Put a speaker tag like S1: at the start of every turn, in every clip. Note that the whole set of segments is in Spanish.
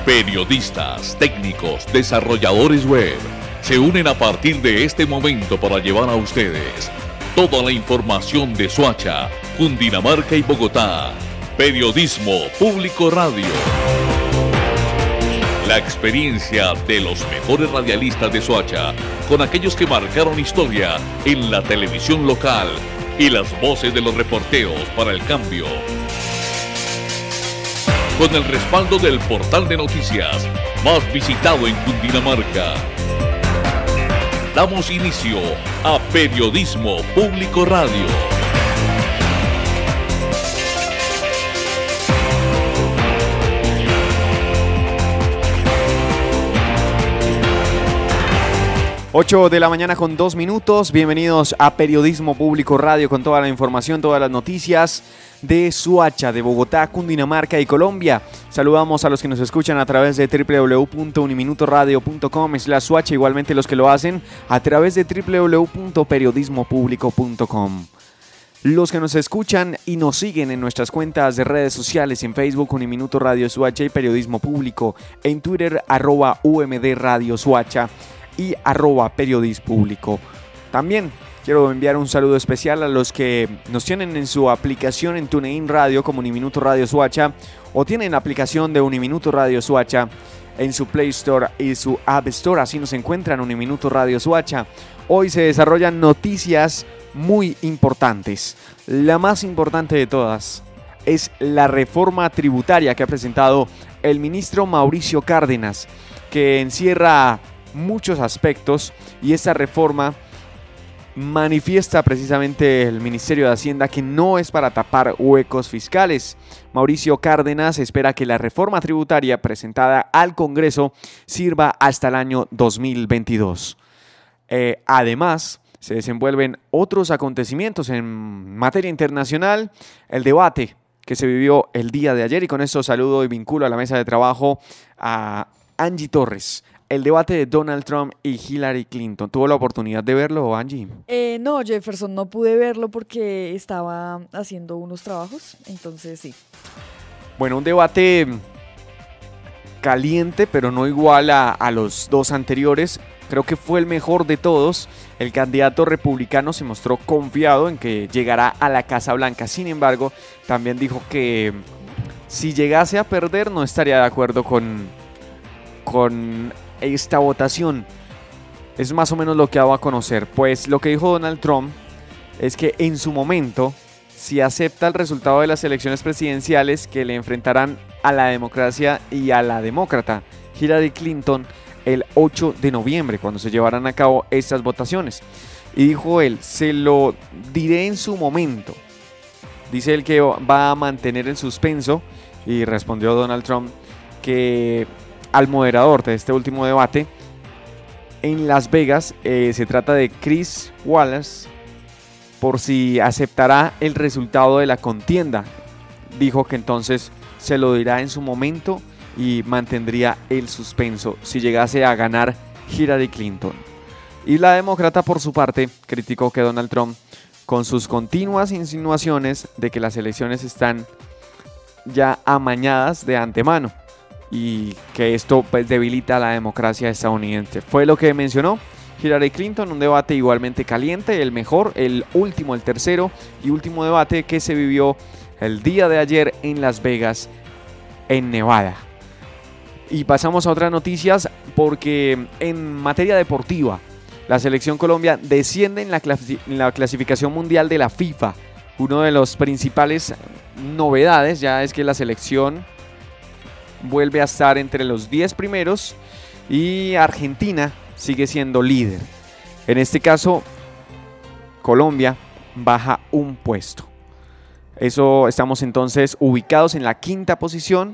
S1: Periodistas, técnicos, desarrolladores web se unen a partir de este momento para llevar a ustedes toda la información de Soacha, Cundinamarca y Bogotá. Periodismo Público Radio. La experiencia de los mejores radialistas de Soacha, con aquellos que marcaron historia en la televisión local y las voces de los reporteros para el cambio. Con el respaldo del portal de noticias más visitado en Cundinamarca. Damos inicio a Periodismo Público Radio.
S2: Ocho de la mañana con 2 minutos. Bienvenidos a Periodismo Público Radio con toda la información, todas las noticias de Soacha, de Bogotá, Cundinamarca y Colombia. Saludamos a los que nos escuchan a través de www.uniminutoradio.com/Soacha, igualmente los que lo hacen a través de www.periodismopublico.com. Los que nos escuchan y nos siguen en nuestras cuentas de redes sociales, en Facebook Uniminuto Radio Soacha y Periodismo Público, en Twitter @UMD Radio Soacha y @periodispublico. También quiero enviar un saludo especial a los que nos tienen en su aplicación en TuneIn Radio como Uniminuto Radio Soacha, o tienen la aplicación de Uniminuto Radio Soacha en su Play Store y su App Store. Así nos encuentran Uniminuto Radio Soacha. Hoy se desarrollan noticias muy importantes. La más importante de todas es la reforma tributaria que ha presentado el ministro Mauricio Cárdenas, que encierra muchos aspectos, y esta reforma manifiesta precisamente el Ministerio de Hacienda que no es para tapar huecos fiscales. Mauricio Cárdenas espera que la reforma tributaria presentada al Congreso sirva hasta el año 2022. Además, se desenvuelven otros acontecimientos en materia internacional, el debate que se vivió el día de ayer, y con esto saludo y vinculo a la mesa de trabajo a Angie Torres. El debate de Donald Trump y Hillary Clinton. ¿Tuvo la oportunidad de verlo, Angie?
S3: No, Jefferson, no pude verlo porque estaba haciendo unos trabajos, entonces sí.
S2: Bueno, un debate caliente, pero no igual a los dos anteriores. Creo que fue el mejor de todos. El candidato republicano se mostró confiado en que llegará a la Casa Blanca. Sin embargo, también dijo que si llegase a perder no estaría de acuerdo con esta votación. Es más o menos lo que daba a conocer. Pues lo que dijo Donald Trump es que en su momento, si acepta el resultado de las elecciones presidenciales que le enfrentarán a la democracia y a la demócrata Hillary Clinton el 8 de noviembre, cuando se llevarán a cabo estas votaciones. Y dijo él, se lo diré en su momento. Dice él que va a mantener el suspenso, y respondió Donald Trump que al moderador de este último debate en Las Vegas, se trata de Chris Wallace, por si aceptará el resultado de la contienda. Dijo que entonces se lo dirá en su momento y mantendría el suspenso si llegase a ganar Hillary Clinton. Y la demócrata, por su parte, criticó que Donald Trump, con sus continuas insinuaciones de que las elecciones están ya amañadas de antemano y que esto pues debilita la democracia estadounidense. Fue lo que mencionó Hillary Clinton, un debate igualmente caliente, el mejor, el tercero y último debate que se vivió el día de ayer en Las Vegas, en Nevada. Y pasamos a otras noticias, porque en materia deportiva, la selección Colombia desciende en la clasificación mundial de la FIFA. Una de las principales novedades ya es que la selección vuelve a estar entre los 10 primeros y Argentina sigue siendo líder. En este caso, Colombia baja un puesto. Eso, estamos entonces ubicados en la 5ª posición,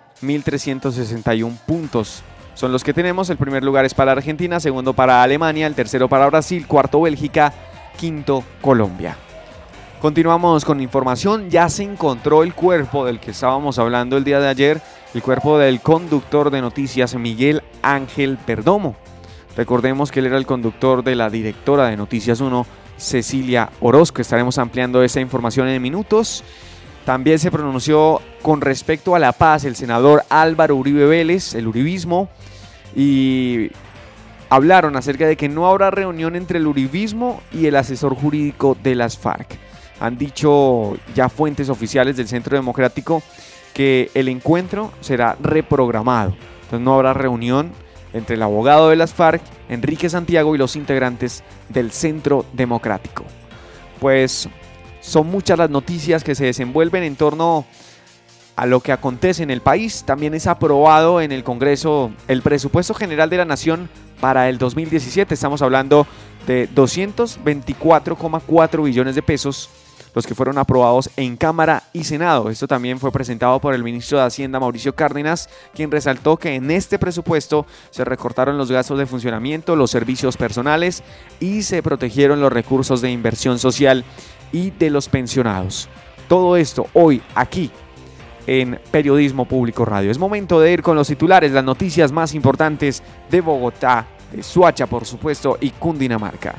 S2: 1.361 puntos. Son los que tenemos. El primer lugar es para Argentina, segundo para Alemania, el tercero para Brasil, cuarto Bélgica, quinto Colombia. Continuamos con información. Ya se encontró el cuerpo del que estábamos hablando el día de ayer, el cuerpo del conductor de noticias Miguel Ángel Perdomo. Recordemos que él era el conductor de la directora de Noticias 1, Cecilia Orozco. Estaremos ampliando esa información en minutos. También se pronunció con respecto a la paz el senador Álvaro Uribe Vélez, el uribismo, y hablaron acerca de que no habrá reunión entre el uribismo y el asesor jurídico de las FARC. Han dicho ya fuentes oficiales del Centro Democrático que el encuentro será reprogramado. Entonces no habrá reunión entre el abogado de las FARC, Enrique Santiago, y los integrantes del Centro Democrático. Pues son muchas las noticias que se desenvuelven en torno a lo que acontece en el país. También es aprobado en el Congreso el presupuesto general de la Nación para el 2017. Estamos hablando de 224,4 billones de pesos, los que fueron aprobados en Cámara y Senado. Esto también fue presentado por el ministro de Hacienda, Mauricio Cárdenas, quien resaltó que en este presupuesto se recortaron los gastos de funcionamiento, los servicios personales y se protegieron los recursos de inversión social y de los pensionados. Todo esto hoy aquí en Periodismo Público Radio. Es momento de ir con los titulares, las noticias más importantes de Bogotá, de Soacha, por supuesto, y Cundinamarca.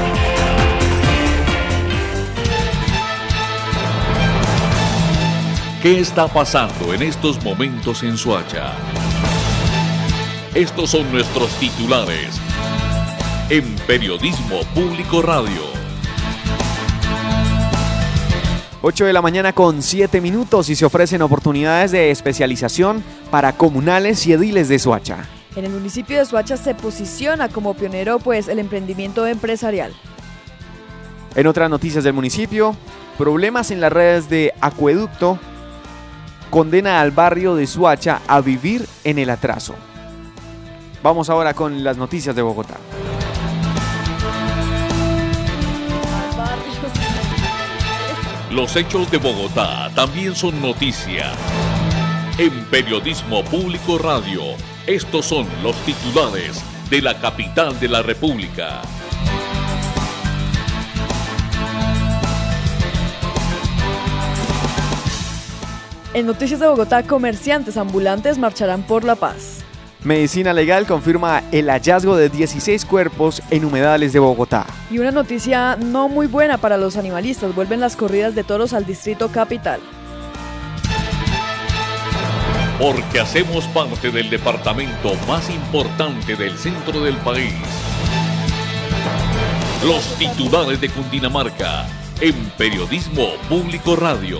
S1: ¿Qué está pasando en estos momentos en Soacha? Estos son nuestros titulares en Periodismo Público Radio.
S2: 8 de la mañana con 7 minutos y se ofrecen oportunidades de especialización para comunales y ediles de Soacha.
S3: En el municipio de Soacha se posiciona como pionero pues el emprendimiento empresarial.
S2: En otras noticias del municipio, problemas en las redes de acueducto condena al barrio de Soacha a vivir en el atraso. Vamos ahora con las noticias de Bogotá.
S1: Los hechos de Bogotá también son noticia. En Periodismo Público Radio, estos son los titulares de la capital de la República.
S3: En Noticias de Bogotá, comerciantes ambulantes marcharán por la paz.
S2: Medicina Legal confirma el hallazgo de 16 cuerpos en humedales de Bogotá.
S3: Y una noticia no muy buena para los animalistas, vuelven las corridas de toros al Distrito Capital.
S1: Porque hacemos parte del departamento más importante del centro del país. Los titulares de Cundinamarca en Periodismo Público Radio.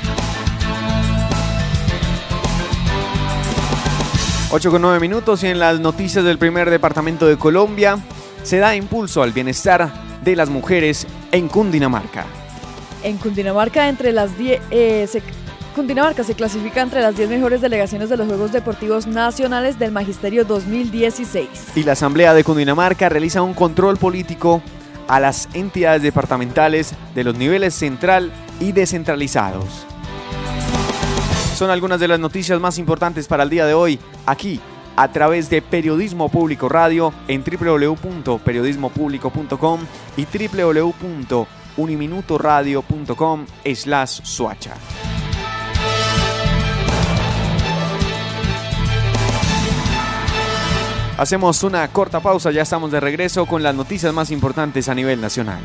S2: 8:09 minutos y en las noticias del primer departamento de Colombia se da impulso al bienestar de las mujeres en Cundinamarca.
S3: En Cundinamarca, Cundinamarca se clasifica entre las 10 mejores delegaciones de los Juegos Deportivos Nacionales del Magisterio 2016.
S2: Y la Asamblea de Cundinamarca realiza un control político a las entidades departamentales de los niveles central y descentralizados. Son algunas de las noticias más importantes para el día de hoy, aquí, a través de Periodismo Público Radio, en www.periodismopublico.com y www.uniminutoradio.com/Soacha. Hacemos una corta pausa, ya estamos de regreso con las noticias más importantes a nivel nacional.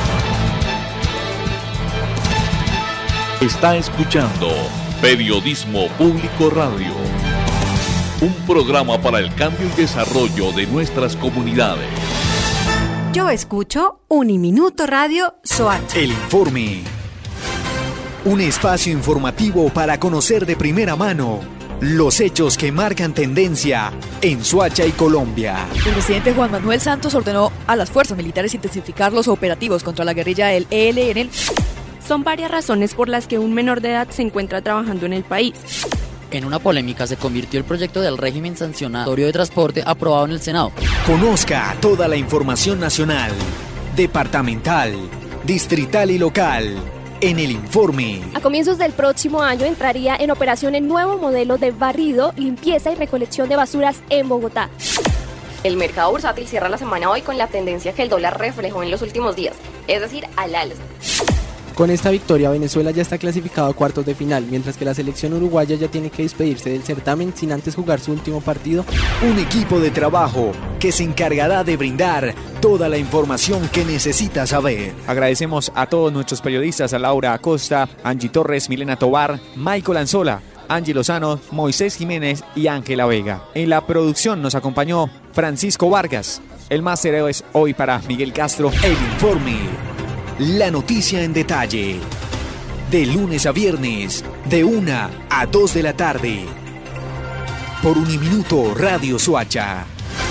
S1: Está escuchando Periodismo Público Radio, un programa para el cambio y desarrollo de nuestras comunidades.
S4: Yo escucho Uniminuto Radio Soacha.
S5: El informe. Un espacio informativo para conocer de primera mano los hechos que marcan tendencia en Soacha y Colombia.
S3: El presidente Juan Manuel Santos ordenó a las fuerzas militares intensificar los operativos contra la guerrilla del ELN.
S6: Son varias razones por las que un menor de edad se encuentra trabajando en el país.
S7: En una polémica se convirtió el proyecto del régimen sancionatorio de transporte aprobado en el Senado.
S5: Conozca toda la información nacional, departamental, distrital y local en el informe.
S8: A comienzos del próximo año entraría en operación el nuevo modelo de barrido, limpieza y recolección de basuras en Bogotá.
S9: El mercado bursátil cierra la semana hoy con la tendencia que el dólar reflejó en los últimos días, es decir, al alza.
S10: Con esta victoria, Venezuela ya está clasificado a cuartos de final, mientras que la selección uruguaya ya tiene que despedirse del certamen sin antes jugar su último partido.
S5: Un equipo de trabajo que se encargará de brindar toda la información que necesitas saber.
S2: Agradecemos a todos nuestros periodistas, a Laura Acosta, Angie Torres, Milena Tobar, Michael Anzola, Angie Lozano, Moisés Jiménez y Ángela Vega. En la producción nos acompañó Francisco Vargas. El máster es hoy para Miguel Castro.
S5: El informe. La noticia en detalle. De lunes a viernes, de 1 a 2 de la tarde. Por Uniminuto Radio Soacha.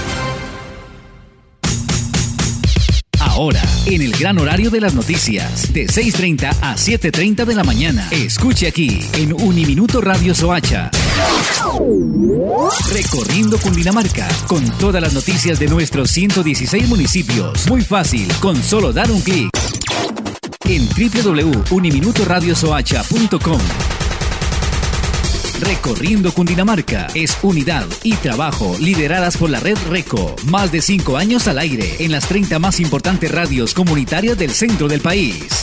S11: Ahora, en el gran horario de las noticias, de 6:30 a 7:30 de la mañana. Escuche aquí, en Uniminuto Radio Soacha. Recorriendo Cundinamarca, con todas las noticias de nuestros 116 municipios. Muy fácil, con solo dar un clic. En www.uniminutoradiosoacha.com. Recorriendo Cundinamarca es unidad y trabajo lideradas por la red RECO. Más de 5 años al aire en las 30 más importantes radios comunitarias del centro del país.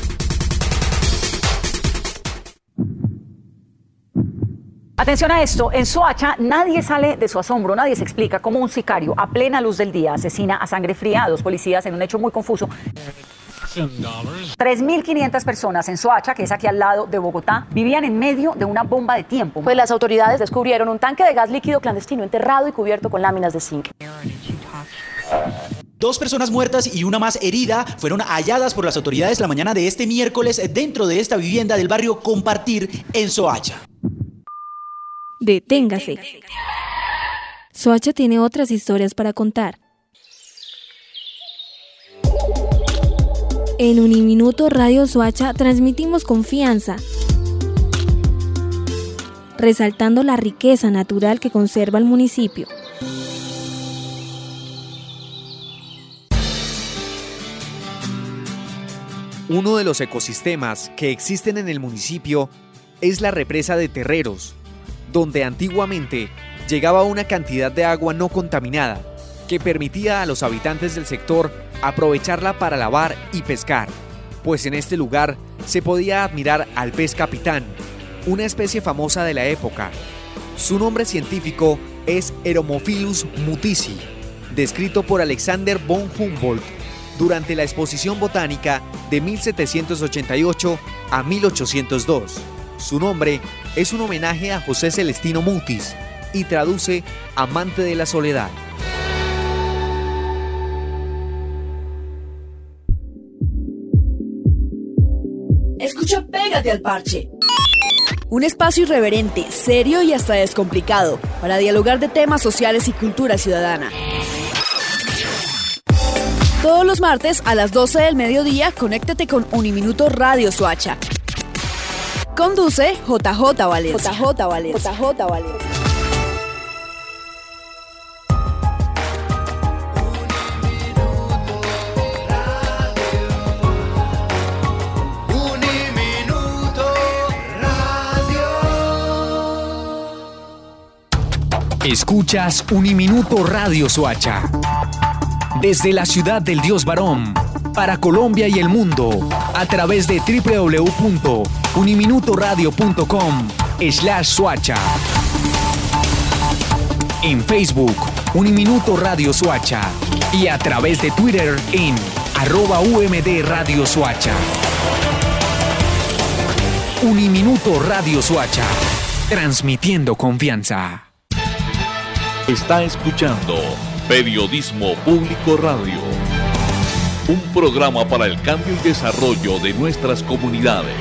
S12: Atención a esto, en Soacha nadie sale de su asombro, nadie se explica cómo un sicario a plena luz del día asesina a sangre fría a 2 policías en un hecho muy confuso. 3.500 personas en Soacha, que es aquí al lado de Bogotá, vivían en medio de una bomba de tiempo.
S9: Pues las autoridades descubrieron un tanque de gas líquido clandestino enterrado y cubierto con láminas de zinc.
S13: 2 personas muertas y una más herida fueron halladas por las autoridades la mañana de este miércoles dentro de esta vivienda del barrio Compartir en Soacha.
S6: Deténgase. Soacha tiene otras historias para contar. En Uniminuto Radio Soacha transmitimos confianza, resaltando la riqueza natural que conserva el municipio.
S2: Uno de los ecosistemas que existen en el municipio es la represa de Terreros, donde antiguamente llegaba una cantidad de agua no contaminada que permitía a los habitantes del sector aprovecharla para lavar y pescar, pues en este lugar se podía admirar al pez capitán, una especie famosa de la época. Su nombre científico es Eromophilus mutisi, descrito por Alexander von Humboldt durante la exposición botánica de 1788 a 1802. Su nombre es un homenaje a José Celestino Mutis y traduce amante de la soledad.
S14: Escucha Pégate al Parche. Un espacio irreverente, serio y hasta descomplicado para dialogar de temas sociales y cultura ciudadana. Todos los martes a las 12 del mediodía, conéctate con Uniminuto Radio Soacha. Conduce JJ Valencia. JJ Valencia. JJ Valencia.
S5: Escuchas Uniminuto Radio Soacha. Desde la ciudad del Dios Varón, para Colombia y el mundo, a través de www.uniminutoradio.com/Soacha. En Facebook, Uniminuto Radio Soacha. Y a través de Twitter en @UMD Radio Soacha. Uniminuto Radio Soacha. Transmitiendo confianza.
S1: Está escuchando Periodismo Público Radio, un programa para el cambio y desarrollo de nuestras comunidades.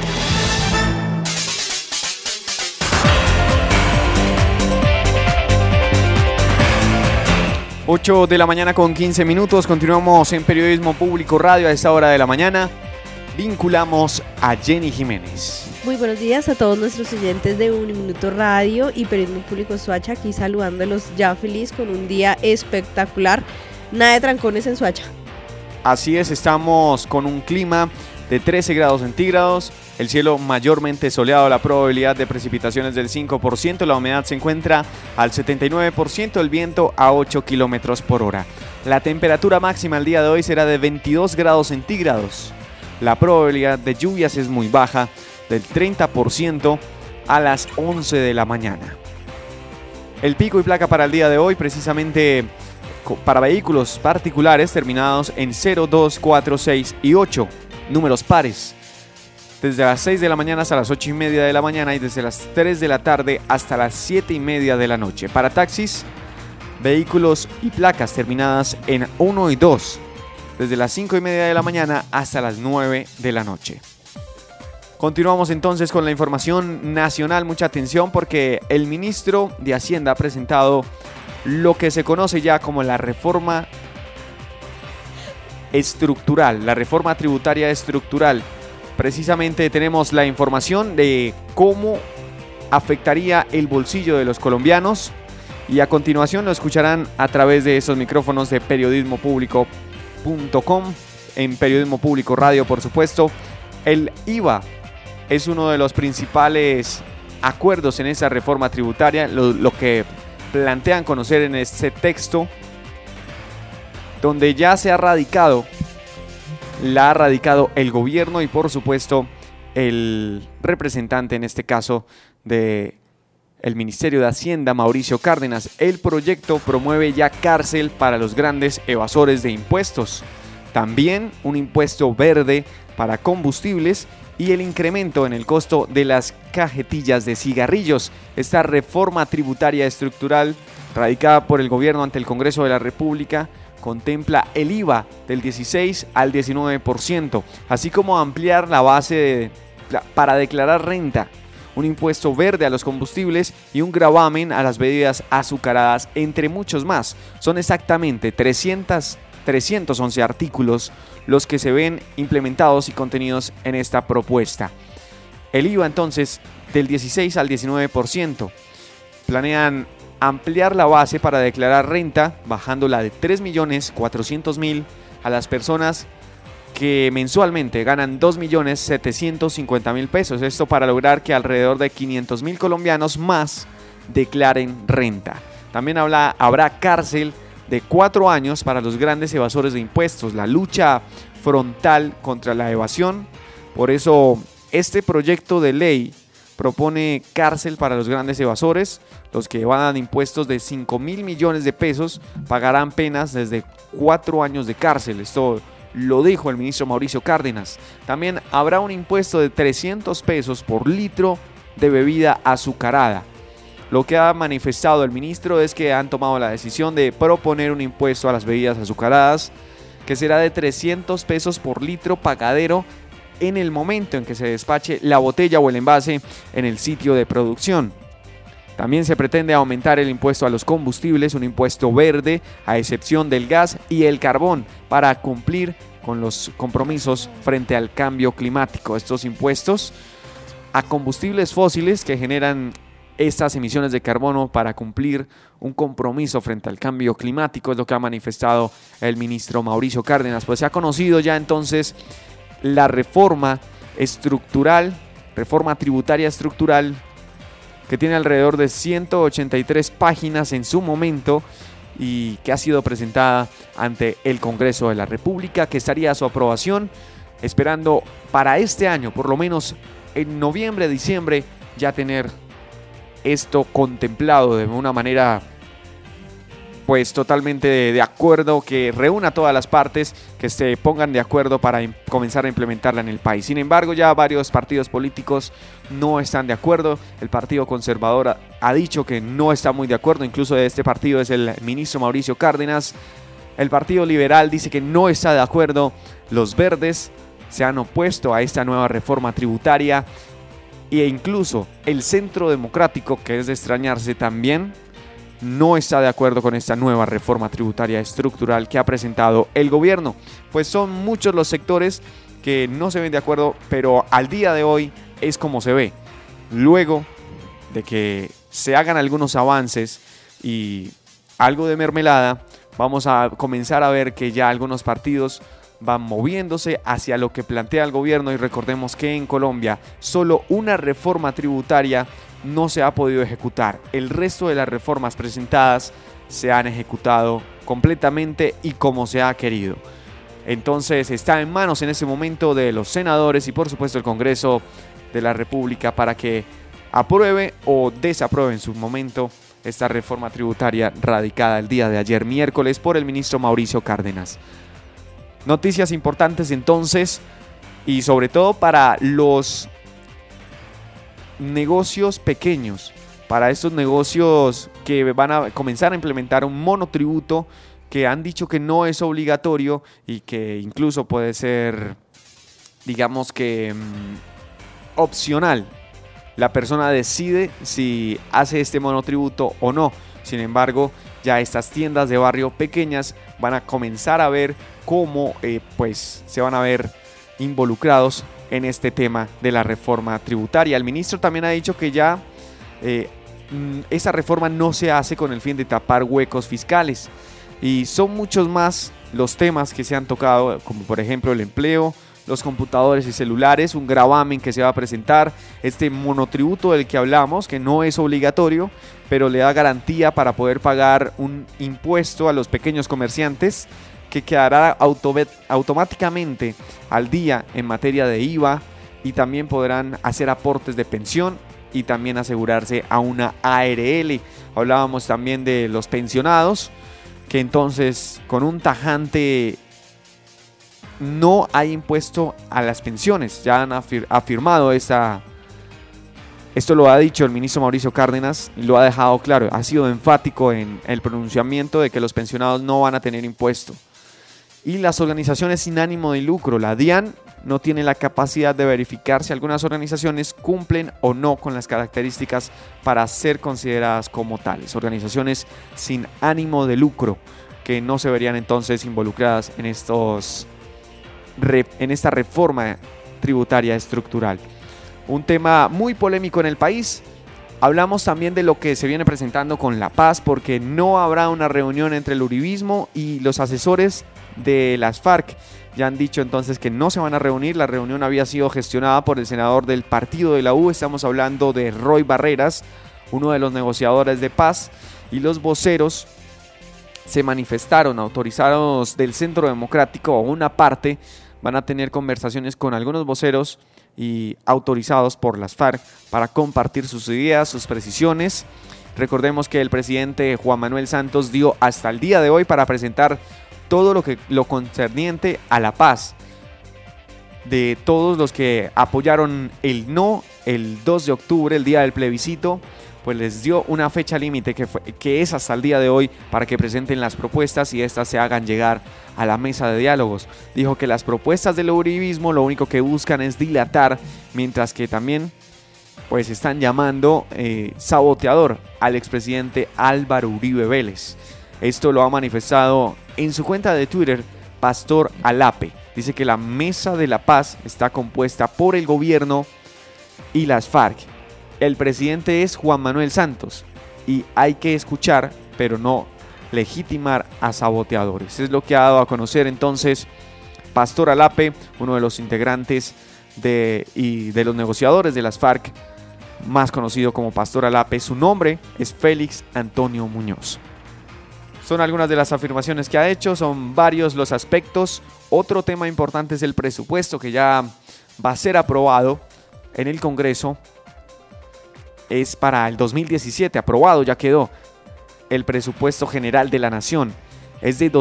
S2: Ocho de la mañana con 15 minutos, continuamos en Periodismo Público Radio a esta hora de la mañana. Vinculamos a Jenny Jiménez.
S15: Muy buenos días a todos nuestros oyentes de Uniminuto Radio y Periodismo Público Soacha, aquí saludándolos ya feliz con un día espectacular. Nada de trancones en Soacha.
S2: Así es, estamos con un clima de 13 grados centígrados, el cielo mayormente soleado, la probabilidad de precipitaciones del 5%, la humedad se encuentra al 79%, el viento a 8 kilómetros por hora. La temperatura máxima el día de hoy será de 22 grados centígrados. La probabilidad de lluvias es muy baja, del 30% a las 11 de la mañana. El pico y placa para el día de hoy, precisamente para vehículos particulares terminados en 0, 2, 4, 6 y 8, números pares. Desde las 6 de la mañana hasta las 8 y media de la mañana y desde las 3 de la tarde hasta las 7 y media de la noche. Para taxis, vehículos y placas terminadas en 1 y 2, desde las 5 y media de la mañana hasta las 9 de la noche. Continuamos entonces con la información nacional. Mucha atención porque el ministro de Hacienda ha presentado lo que se conoce ya como la reforma estructural, la reforma tributaria estructural. Precisamente tenemos la información de cómo afectaría el bolsillo de los colombianos y a continuación lo escucharán a través de esos micrófonos de periodismopublico.com, en Periodismo Público Radio, por supuesto. El IVA es uno de los principales acuerdos en esa reforma tributaria, lo que plantean conocer en este texto, donde ya se ha radicado, la ha radicado el gobierno y por supuesto el representante en este caso de el Ministerio de Hacienda, Mauricio Cárdenas. El proyecto promueve ya cárcel para los grandes evasores de impuestos, también un impuesto verde para combustibles y el incremento en el costo de las cajetillas de cigarrillos. Esta reforma tributaria estructural radicada por el gobierno ante el Congreso de la República contempla el IVA del 16 al 19%, así como ampliar la base para declarar renta, un impuesto verde a los combustibles y un gravamen a las bebidas azucaradas, entre muchos más. Son exactamente 311 artículos los que se ven implementados y contenidos en esta propuesta. El IVA entonces del 16 al 19%. Planean ampliar la base para declarar renta, bajándola de 3.400.000 a las personas que mensualmente ganan 2.750.000 pesos. Esto para lograr que alrededor de 500.000 colombianos más declaren renta. También habrá cárcel de 4 años para los grandes evasores de impuestos. La lucha frontal contra la evasión. Por eso este proyecto de ley propone cárcel para los grandes evasores. Los que evadan impuestos de 5.000 millones de pesos pagarán penas desde 4 años de cárcel. Esto lo dijo el ministro Mauricio Cárdenas. También habrá un impuesto de 300 pesos por litro de bebida azucarada. Lo que ha manifestado el ministro es que han tomado la decisión de proponer un impuesto a las bebidas azucaradas que será de 300 pesos por litro pagadero en el momento en que se despache la botella o el envase en el sitio de producción. También se pretende aumentar el impuesto a los combustibles, un impuesto verde a excepción del gas y el carbón para cumplir con los compromisos frente al cambio climático. Estos impuestos a combustibles fósiles que generan estas emisiones de carbono para cumplir un compromiso frente al cambio climático es lo que ha manifestado el ministro Mauricio Cárdenas. Pues se ha conocido ya entonces la reforma estructural, reforma tributaria estructural, que tiene alrededor de 183 páginas en su momento y que ha sido presentada ante el Congreso de la República, que estaría a su aprobación, esperando para este año, por lo menos en noviembre, diciembre, ya tener esto contemplado de una manera pues totalmente de acuerdo, que reúna a todas las partes, que se pongan de acuerdo para comenzar a implementarla en el país. Sin embargo, ya varios partidos políticos no están de acuerdo. El Partido Conservador ha dicho que no está muy de acuerdo, incluso de este partido es el ministro Mauricio Cárdenas. El Partido Liberal dice que no está de acuerdo. Los Verdes se han opuesto a esta nueva reforma tributaria e incluso el Centro Democrático, que es de extrañarse también, no está de acuerdo con esta nueva reforma tributaria estructural que ha presentado el gobierno. Pues son muchos los sectores que no se ven de acuerdo, pero al día de hoy es como se ve. Luego de que se hagan algunos avances y algo de mermelada, vamos a comenzar a ver que ya algunos partidos van moviéndose hacia lo que plantea el gobierno. Y recordemos que en Colombia solo una reforma tributaria no se ha podido ejecutar. El resto de las reformas presentadas se han ejecutado completamente y como se ha querido. Entonces está en manos en ese momento de los senadores y por supuesto el Congreso de la República para que apruebe o desapruebe en su momento esta reforma tributaria radicada el día de ayer miércoles por el ministro Mauricio Cárdenas. Noticias importantes entonces y sobre todo para los negocios pequeños, para estos negocios que van a comenzar a implementar un monotributo que han dicho que no es obligatorio y que incluso puede ser, digamos que, opcional. La persona decide si hace este monotributo o no. Sin embargo, ya estas tiendas de barrio pequeñas van a comenzar a ver cómo pues se van a ver involucrados en este tema de la reforma tributaria. El ministro también ha dicho que ya esa reforma no se hace con el fin de tapar huecos fiscales. Y son muchos más los temas que se han tocado, como por ejemplo el empleo, los computadores y celulares, un gravamen que se va a presentar, este monotributo del que hablamos, que no es obligatorio, pero le da garantía para poder pagar un impuesto a los pequeños comerciantes que quedará automáticamente al día en materia de IVA y también podrán hacer aportes de pensión y también asegurarse a una ARL. Hablábamos también de los pensionados, que entonces con un tajante no hay impuesto a las pensiones. Ya han afirmado esto lo ha dicho el ministro Mauricio Cárdenas y lo ha dejado claro, ha sido enfático en el pronunciamiento de que los pensionados no van a tener impuesto. Y las organizaciones sin ánimo de lucro, la DIAN, no tiene la capacidad de verificar si algunas organizaciones cumplen o no con las características para ser consideradas como tales. Organizaciones sin ánimo de lucro que no se verían entonces involucradas en esta reforma tributaria estructural. Un tema muy polémico en el país. Hablamos también de lo que se viene presentando con La Paz, porque no habrá una reunión entre el uribismo y los asesores de las FARC. Ya han dicho entonces que no se van a reunir. La reunión había sido gestionada por el senador del partido de la U. Estamos hablando de Roy Barreras, uno de los negociadores de paz, y los voceros se manifestaron, autorizados del Centro Democrático, una parte, van a tener conversaciones con algunos voceros y autorizados por las FARC para compartir sus ideas, sus precisiones. Recordemos que el presidente Juan Manuel Santos dio hasta el día de hoy para presentar todo lo concerniente a la paz. De todos los que apoyaron el no, el 2 de octubre, el día del plebiscito, pues les dio una fecha límite que es hasta el día de hoy para que presenten las propuestas y estas se hagan llegar a la mesa de diálogos. Dijo que las propuestas del uribismo lo único que buscan es dilatar, mientras que también pues están llamando saboteador al expresidente Álvaro Uribe Vélez. Esto lo ha manifestado en su cuenta de Twitter Pastor Alape. Dice que la Mesa de la Paz está compuesta por el gobierno y las FARC. El presidente es Juan Manuel Santos y hay que escuchar, pero no legitimar a saboteadores. Es lo que ha dado a conocer entonces Pastor Alape, uno de los integrantes de los negociadores de las FARC, más conocido como Pastor Alape. Su nombre es Félix Antonio Muñoz. Son algunas de las afirmaciones que ha hecho, son varios los aspectos. Otro tema importante es el presupuesto, que ya va a ser aprobado en el Congreso. Es para el 2017, aprobado, ya quedó el presupuesto general de la nación. Es de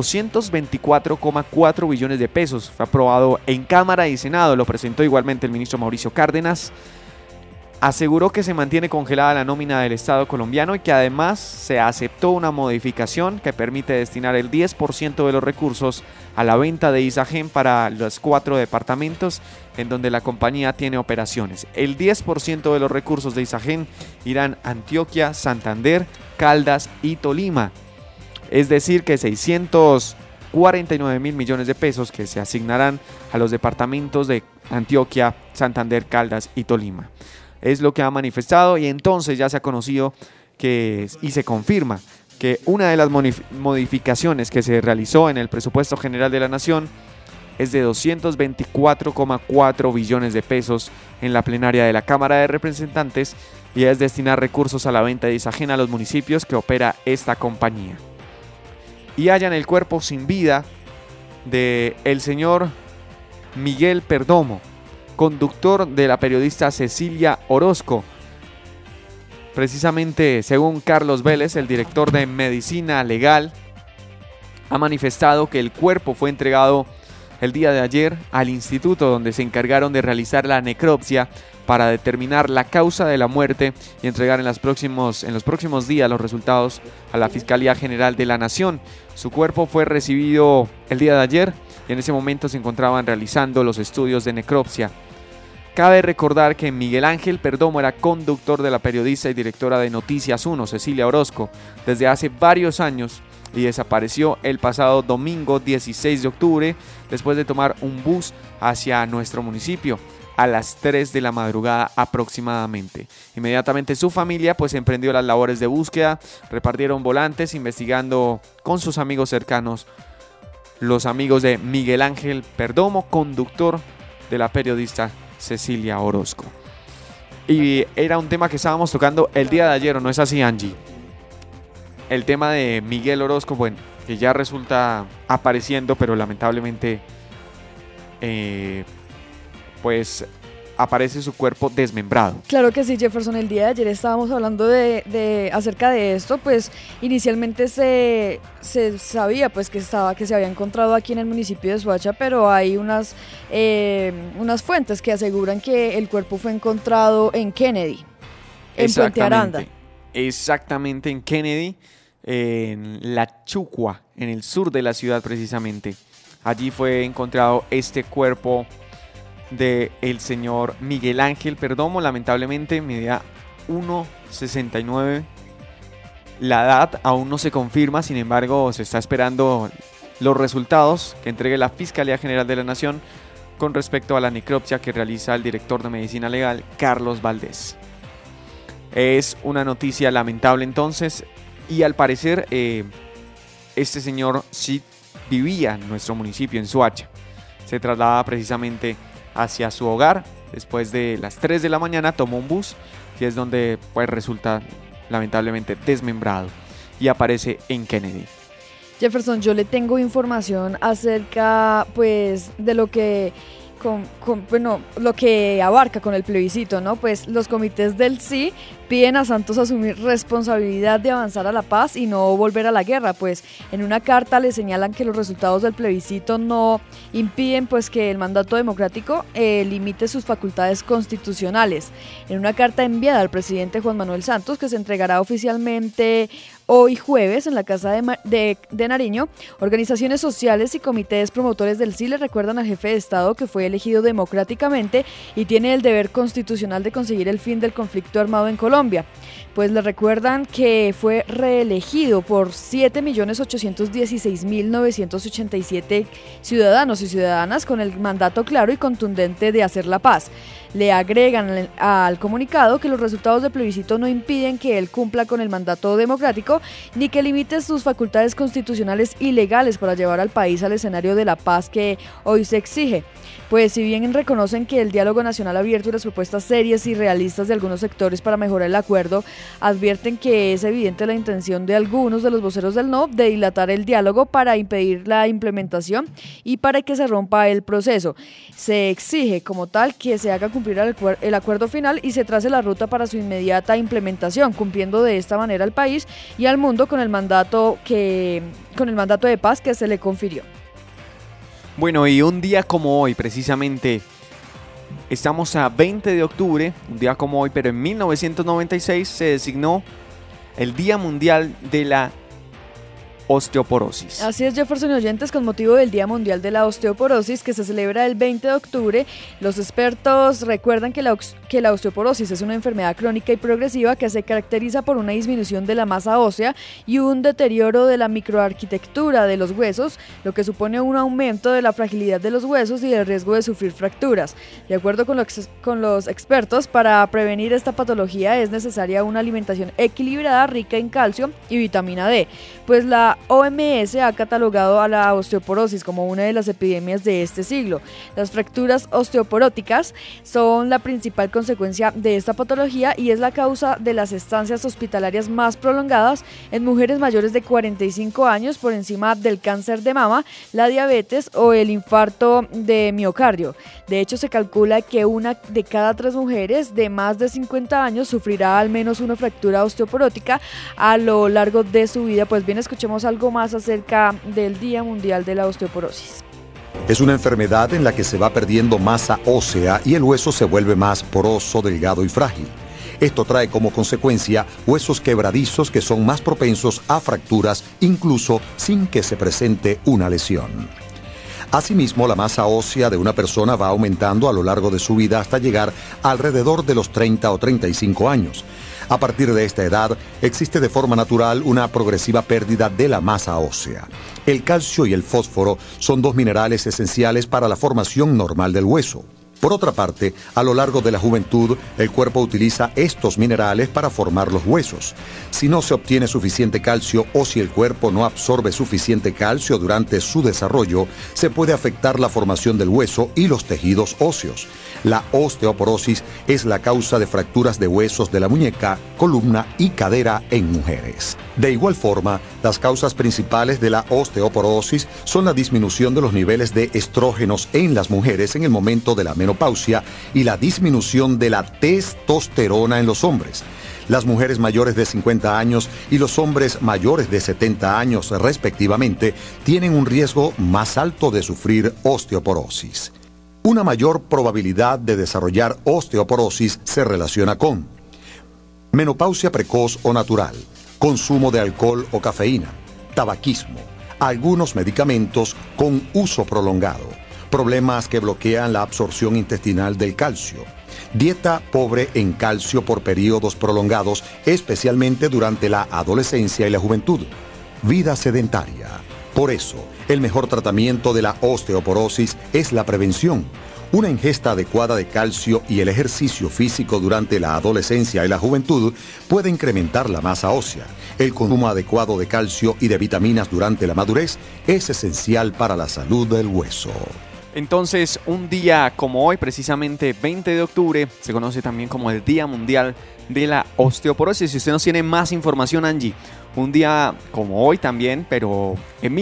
S2: 224,4 billones de pesos. Fue aprobado en Cámara y Senado, lo presentó igualmente el ministro Mauricio Cárdenas. Aseguró que se mantiene congelada la nómina del Estado colombiano y que además se aceptó una modificación que permite destinar el 10% de los recursos a la venta de Isagen para los 4 departamentos en donde la compañía tiene operaciones. El 10% de los recursos de Isagen irán a Antioquia, Santander, Caldas y Tolima. Es decir, que 649 mil millones de pesos que se asignarán a los departamentos de Antioquia, Santander, Caldas y Tolima. Es lo que ha manifestado y entonces ya se ha conocido y se confirma que una de las modificaciones que se realizó en el presupuesto general de la nación es de 224,4 billones de pesos en la plenaria de la Cámara de Representantes y es destinar recursos a la venta de Isagen a los municipios que opera esta compañía. Y hallan el cuerpo sin vida de el señor Miguel Perdomo, conductor de la periodista Cecilia Orozco. Precisamente, según Carlos Vélez, el director de Medicina Legal, ha manifestado que el cuerpo fue entregado el día de ayer al instituto donde se encargaron de realizar la necropsia para determinar la causa de la muerte y entregar en los próximos días los resultados a la Fiscalía General de la Nación. Su cuerpo fue recibido el día de ayer y en ese momento se encontraban realizando los estudios de necropsia. Cabe recordar que Miguel Ángel Perdomo era conductor de la periodista y directora de Noticias 1, Cecilia Orozco, desde hace varios años y desapareció el pasado domingo 16 de octubre después de tomar un bus hacia nuestro municipio a las 3 de la madrugada aproximadamente. Inmediatamente su familia pues emprendió las labores de búsqueda, repartieron volantes investigando con sus amigos cercanos, los amigos de Miguel Ángel Perdomo, conductor de la periodista Cecilia Orozco. Y era un tema que estábamos tocando el día de ayer, ¿o no es así, Angie? El tema de Miguel Orozco, bueno, que ya resulta apareciendo, pero lamentablemente pues aparece su cuerpo desmembrado.
S3: Claro que sí, Jefferson. El día de ayer estábamos hablando acerca de esto. Pues inicialmente se sabía pues que se había encontrado aquí en el municipio de Soacha, pero hay unas fuentes que aseguran que el cuerpo fue encontrado en Kennedy, en Puente Aranda.
S2: Exactamente, en Kennedy, en La Chucua, en el sur de la ciudad precisamente. Allí fue encontrado este cuerpo del señor Miguel Ángel Perdomo. Lamentablemente medía 1,69. La edad aún no se confirma, sin embargo se está esperando los resultados que entregue la Fiscalía General de la Nación con respecto a la necropsia que realiza el director de Medicina Legal, Carlos Valdés. Es una noticia lamentable entonces, y al parecer este señor sí vivía en nuestro municipio, en Soacha. Se trasladaba precisamente hacia su hogar después de las 3 de la mañana, tomó un bus y es donde pues resulta lamentablemente desmembrado y aparece en Kennedy.
S3: Jefferson, yo le tengo información acerca pues de lo que lo que abarca con el plebiscito, ¿no? Pues los comités del sí piden a Santos asumir responsabilidad de avanzar a la paz y no volver a la guerra, pues en una carta le señalan que los resultados del plebiscito no impiden pues que el mandato democrático limite sus facultades constitucionales. En una carta enviada al presidente Juan Manuel Santos, que se entregará oficialmente hoy jueves en la Casa de Nariño, organizaciones sociales y comités promotores del sí le recuerdan al jefe de Estado que fue elegido democráticamente y tiene el deber constitucional de conseguir el fin del conflicto armado en Colombia. Pues le recuerdan que fue reelegido por 7.816.987 ciudadanos y ciudadanas con el mandato claro y contundente de hacer la paz. Le agregan al comunicado que los resultados del plebiscito no impiden que él cumpla con el mandato democrático ni que limite sus facultades constitucionales y legales para llevar al país al escenario de la paz que hoy se exige. Pues si bien reconocen que el diálogo nacional abierto y las propuestas serias y realistas de algunos sectores para mejorar el acuerdo, advierten que es evidente la intención de algunos de los voceros del no de dilatar el diálogo para impedir la implementación y para que se rompa el proceso. Se exige como tal que se haga cumplir el acuerdo final y se trace la ruta para su inmediata implementación, cumpliendo de esta manera al país y al mundo con el mandato de paz que se le confirió.
S2: Bueno, y un día como hoy, precisamente, estamos a 20 de octubre, un día como hoy, pero en 1996 se designó el Día Mundial de la Osteoporosis.
S3: Así es, Jefferson y oyentes, con motivo del Día Mundial de la Osteoporosis que se celebra el 20 de octubre, los expertos recuerdan que la osteoporosis es una enfermedad crónica y progresiva que se caracteriza por una disminución de la masa ósea y un deterioro de la microarquitectura de los huesos, lo que supone un aumento de la fragilidad de los huesos y el riesgo de sufrir fracturas. De acuerdo con los expertos, para prevenir esta patología es necesaria una alimentación equilibrada, rica en calcio y vitamina D, pues la OMS ha catalogado a la osteoporosis como una de las epidemias de este siglo. Las fracturas osteoporóticas son la principal consecuencia de esta patología y es la causa de las estancias hospitalarias más prolongadas en mujeres mayores de 45 años por encima del cáncer de mama, la diabetes o el infarto de miocardio. De hecho, se calcula que una de cada 3 mujeres de más de 50 años sufrirá al menos una fractura osteoporótica a lo largo de su vida. Pues bien, escuchemos algo más acerca del Día Mundial de la Osteoporosis.
S16: Es una enfermedad en la que se va perdiendo masa ósea y el hueso se vuelve más poroso, delgado y frágil. Esto trae como consecuencia huesos quebradizos que son más propensos a fracturas, incluso sin que se presente una lesión. Asimismo, la masa ósea de una persona va aumentando a lo largo de su vida hasta llegar alrededor de los 30 o 35 años. A partir de esta edad, existe de forma natural una progresiva pérdida de la masa ósea. El calcio y el fósforo son 2 minerales esenciales para la formación normal del hueso. Por otra parte, a lo largo de la juventud, el cuerpo utiliza estos minerales para formar los huesos. Si no se obtiene suficiente calcio o si el cuerpo no absorbe suficiente calcio durante su desarrollo, se puede afectar la formación del hueso y los tejidos óseos. La osteoporosis es la causa de fracturas de huesos de la muñeca, columna y cadera en mujeres. De igual forma, las causas principales de la osteoporosis son la disminución de los niveles de estrógenos en las mujeres en el momento de la menopausia y la disminución de la testosterona en los hombres. Las mujeres mayores de 50 años y los hombres mayores de 70 años respectivamente tienen un riesgo más alto de sufrir osteoporosis. Una mayor probabilidad de desarrollar osteoporosis se relaciona con menopausia precoz o natural, consumo de alcohol o cafeína, tabaquismo, algunos medicamentos con uso prolongado, problemas que bloquean la absorción intestinal del calcio, dieta pobre en calcio por periodos prolongados, especialmente durante la adolescencia y la juventud, vida sedentaria. Por eso, el mejor tratamiento de la osteoporosis es la prevención. Una ingesta adecuada de calcio y el ejercicio físico durante la adolescencia y la juventud puede incrementar la masa ósea. El consumo adecuado de calcio y de vitaminas durante la madurez es esencial para la salud del hueso.
S2: Entonces, un día como hoy, precisamente 20 de octubre, se conoce también como el Día Mundial de la Osteoporosis. Si usted nos tiene más información, Angie, un día como hoy también, pero en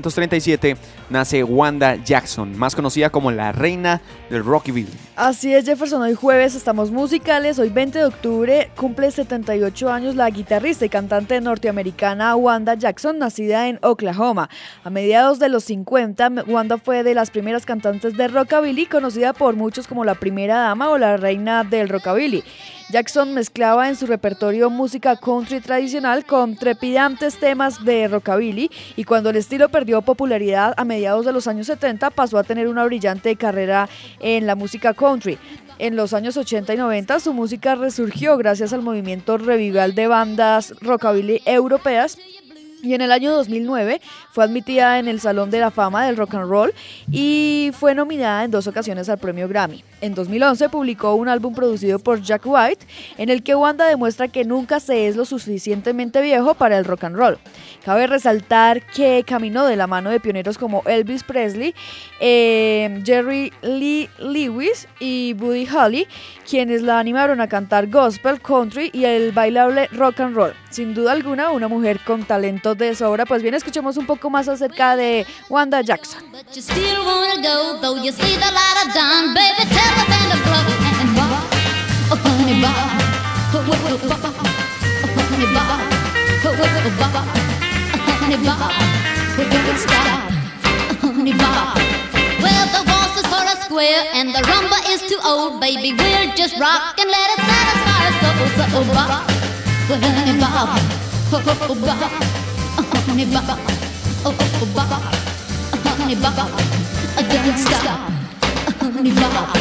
S2: 1937, nace Wanda Jackson, más conocida como la reina del rockabilly.
S3: Así es, Jefferson, hoy jueves estamos musicales. Hoy 20 de octubre cumple 78 años la guitarrista y cantante norteamericana Wanda Jackson, nacida en Oklahoma. A mediados de los 50, Wanda fue de las primeras cantantes de rockabilly, conocida por muchos como la primera dama o la reina del rockabilly. Jackson mezclaba en su repertorio música country tradicional con trepidantes temas de rockabilly, y cuando el estilo perdió popularidad a mediados de los años 70, pasó a tener una brillante carrera en la música country. En los años 80 y 90 su música resurgió gracias al movimiento revival de bandas rockabilly europeas. Y en el año 2009 fue admitida en el Salón de la Fama del Rock and Roll y fue nominada en 2 ocasiones al premio Grammy. En 2011 publicó un álbum producido por Jack White, en el que Wanda demuestra que nunca se es lo suficientemente viejo para el rock and roll. Cabe resaltar que caminó de la mano de pioneros como Elvis Presley, Jerry Lee Lewis y Buddy Holly, quienes la animaron a cantar gospel, country y el bailable rock and roll. Sin duda alguna, una mujer con talento de sobra. Pues bien, escuchemos un poco más acerca de Wanda Jackson.
S17: Well, the waltz is for a square and the rumba is too old, baby. We'll just rock and let it satisfy us. So bop, honey bop, bop, honey bop, bop, honey bop, don't stop, honey bop.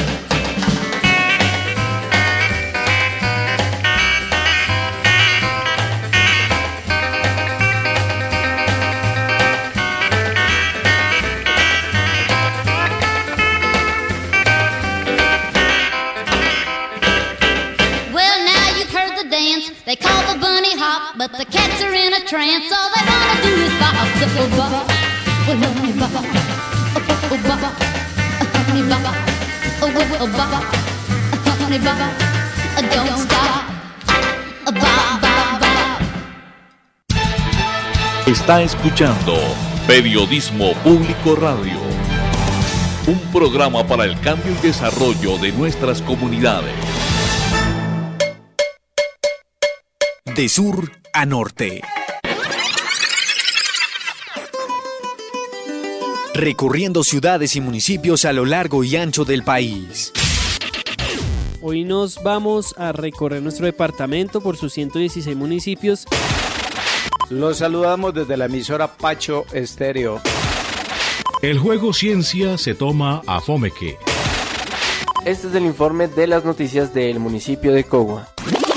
S17: They call the bunny hop, but the cats are in a trance. All they wanna do is bop. So bop, well let me bop. Oh bop, honey bop. Oh bop, honey bop. Don't stop. Bop, bop, bop.
S1: Está escuchando Periodismo Público Radio, un programa para el cambio y desarrollo de nuestras comunidades.
S5: De sur a norte. Recorriendo ciudades y municipios a lo largo y ancho del país.
S10: Hoy nos vamos a recorrer nuestro departamento por sus 116 municipios.
S18: Los saludamos desde la emisora Pacho Estéreo.
S19: El juego Ciencia se toma a Fomeque.
S20: Este es el informe de las noticias del municipio de Cogua.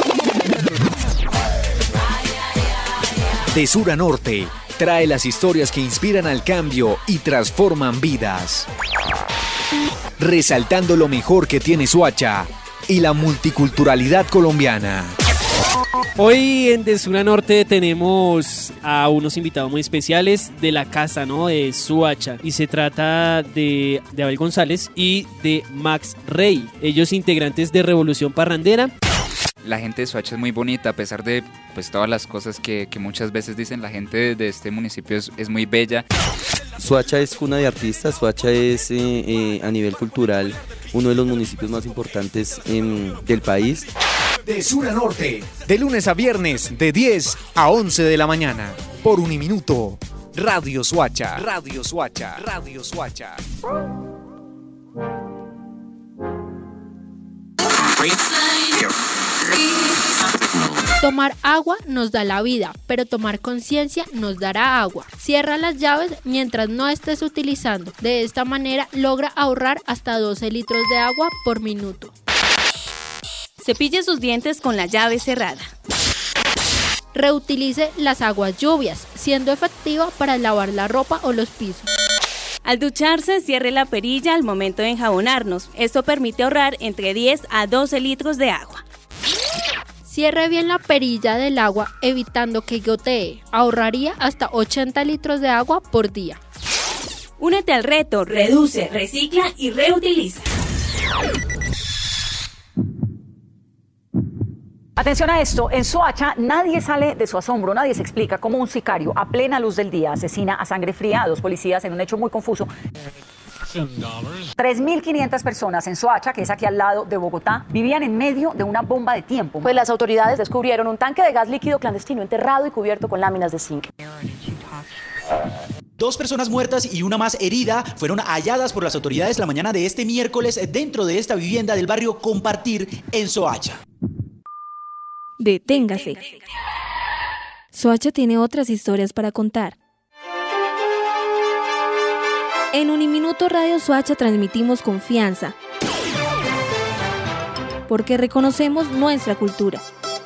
S5: De sur a norte, trae las historias que inspiran al cambio y transforman vidas. Resaltando lo mejor que tiene Soacha y la multiculturalidad colombiana.
S10: Hoy en De Sur a Norte tenemos a unos invitados muy especiales de la casa, ¿no? De Soacha. Y se trata de Abel González y de Max Rey. Ellos integrantes de Revolución Parrandera.
S21: La gente de Soacha es muy bonita, a pesar de pues todas las cosas que muchas veces dicen. La gente de este municipio es muy bella.
S22: Soacha es cuna de artistas. Soacha es a nivel cultural uno de los municipios más importantes del país.
S5: De sur a norte, de lunes a viernes, de 10 a 11 de la mañana, por Uniminuto, Radio Soacha, Radio Soacha, Radio Soacha.
S23: Tomar agua nos da la vida, pero tomar conciencia nos dará agua. Cierra las llaves mientras no estés utilizando. De esta manera logra ahorrar hasta 12 litros de agua por minuto.
S24: Cepille sus dientes con la llave cerrada.
S23: Reutilice las aguas lluvias, siendo efectiva para lavar la ropa o los pisos.
S24: Al ducharse, cierre la perilla al momento de enjabonarnos. Esto permite ahorrar entre 10 a 12 litros de agua.
S23: Cierre bien la perilla del agua, evitando que gotee. Ahorraría hasta 80 litros de agua por día.
S24: Únete al reto, reduce, recicla y reutiliza.
S12: Atención a esto, en Soacha nadie sale de su asombro, nadie se explica cómo un sicario a plena luz del día asesina a sangre fría a dos policías en un hecho muy confuso. 3.500 personas en Soacha, que es aquí al lado de Bogotá, vivían en medio de una bomba de tiempo.
S9: Pues las autoridades descubrieron un tanque de gas líquido clandestino enterrado y cubierto con láminas de zinc.
S13: 2 personas muertas y una más herida fueron halladas por las autoridades la mañana de este miércoles dentro de esta vivienda del barrio Compartir en Soacha.
S6: Deténgase. Soacha tiene otras historias para contar. En Uniminuto Radio Soacha transmitimos confianza, porque reconocemos nuestra cultura.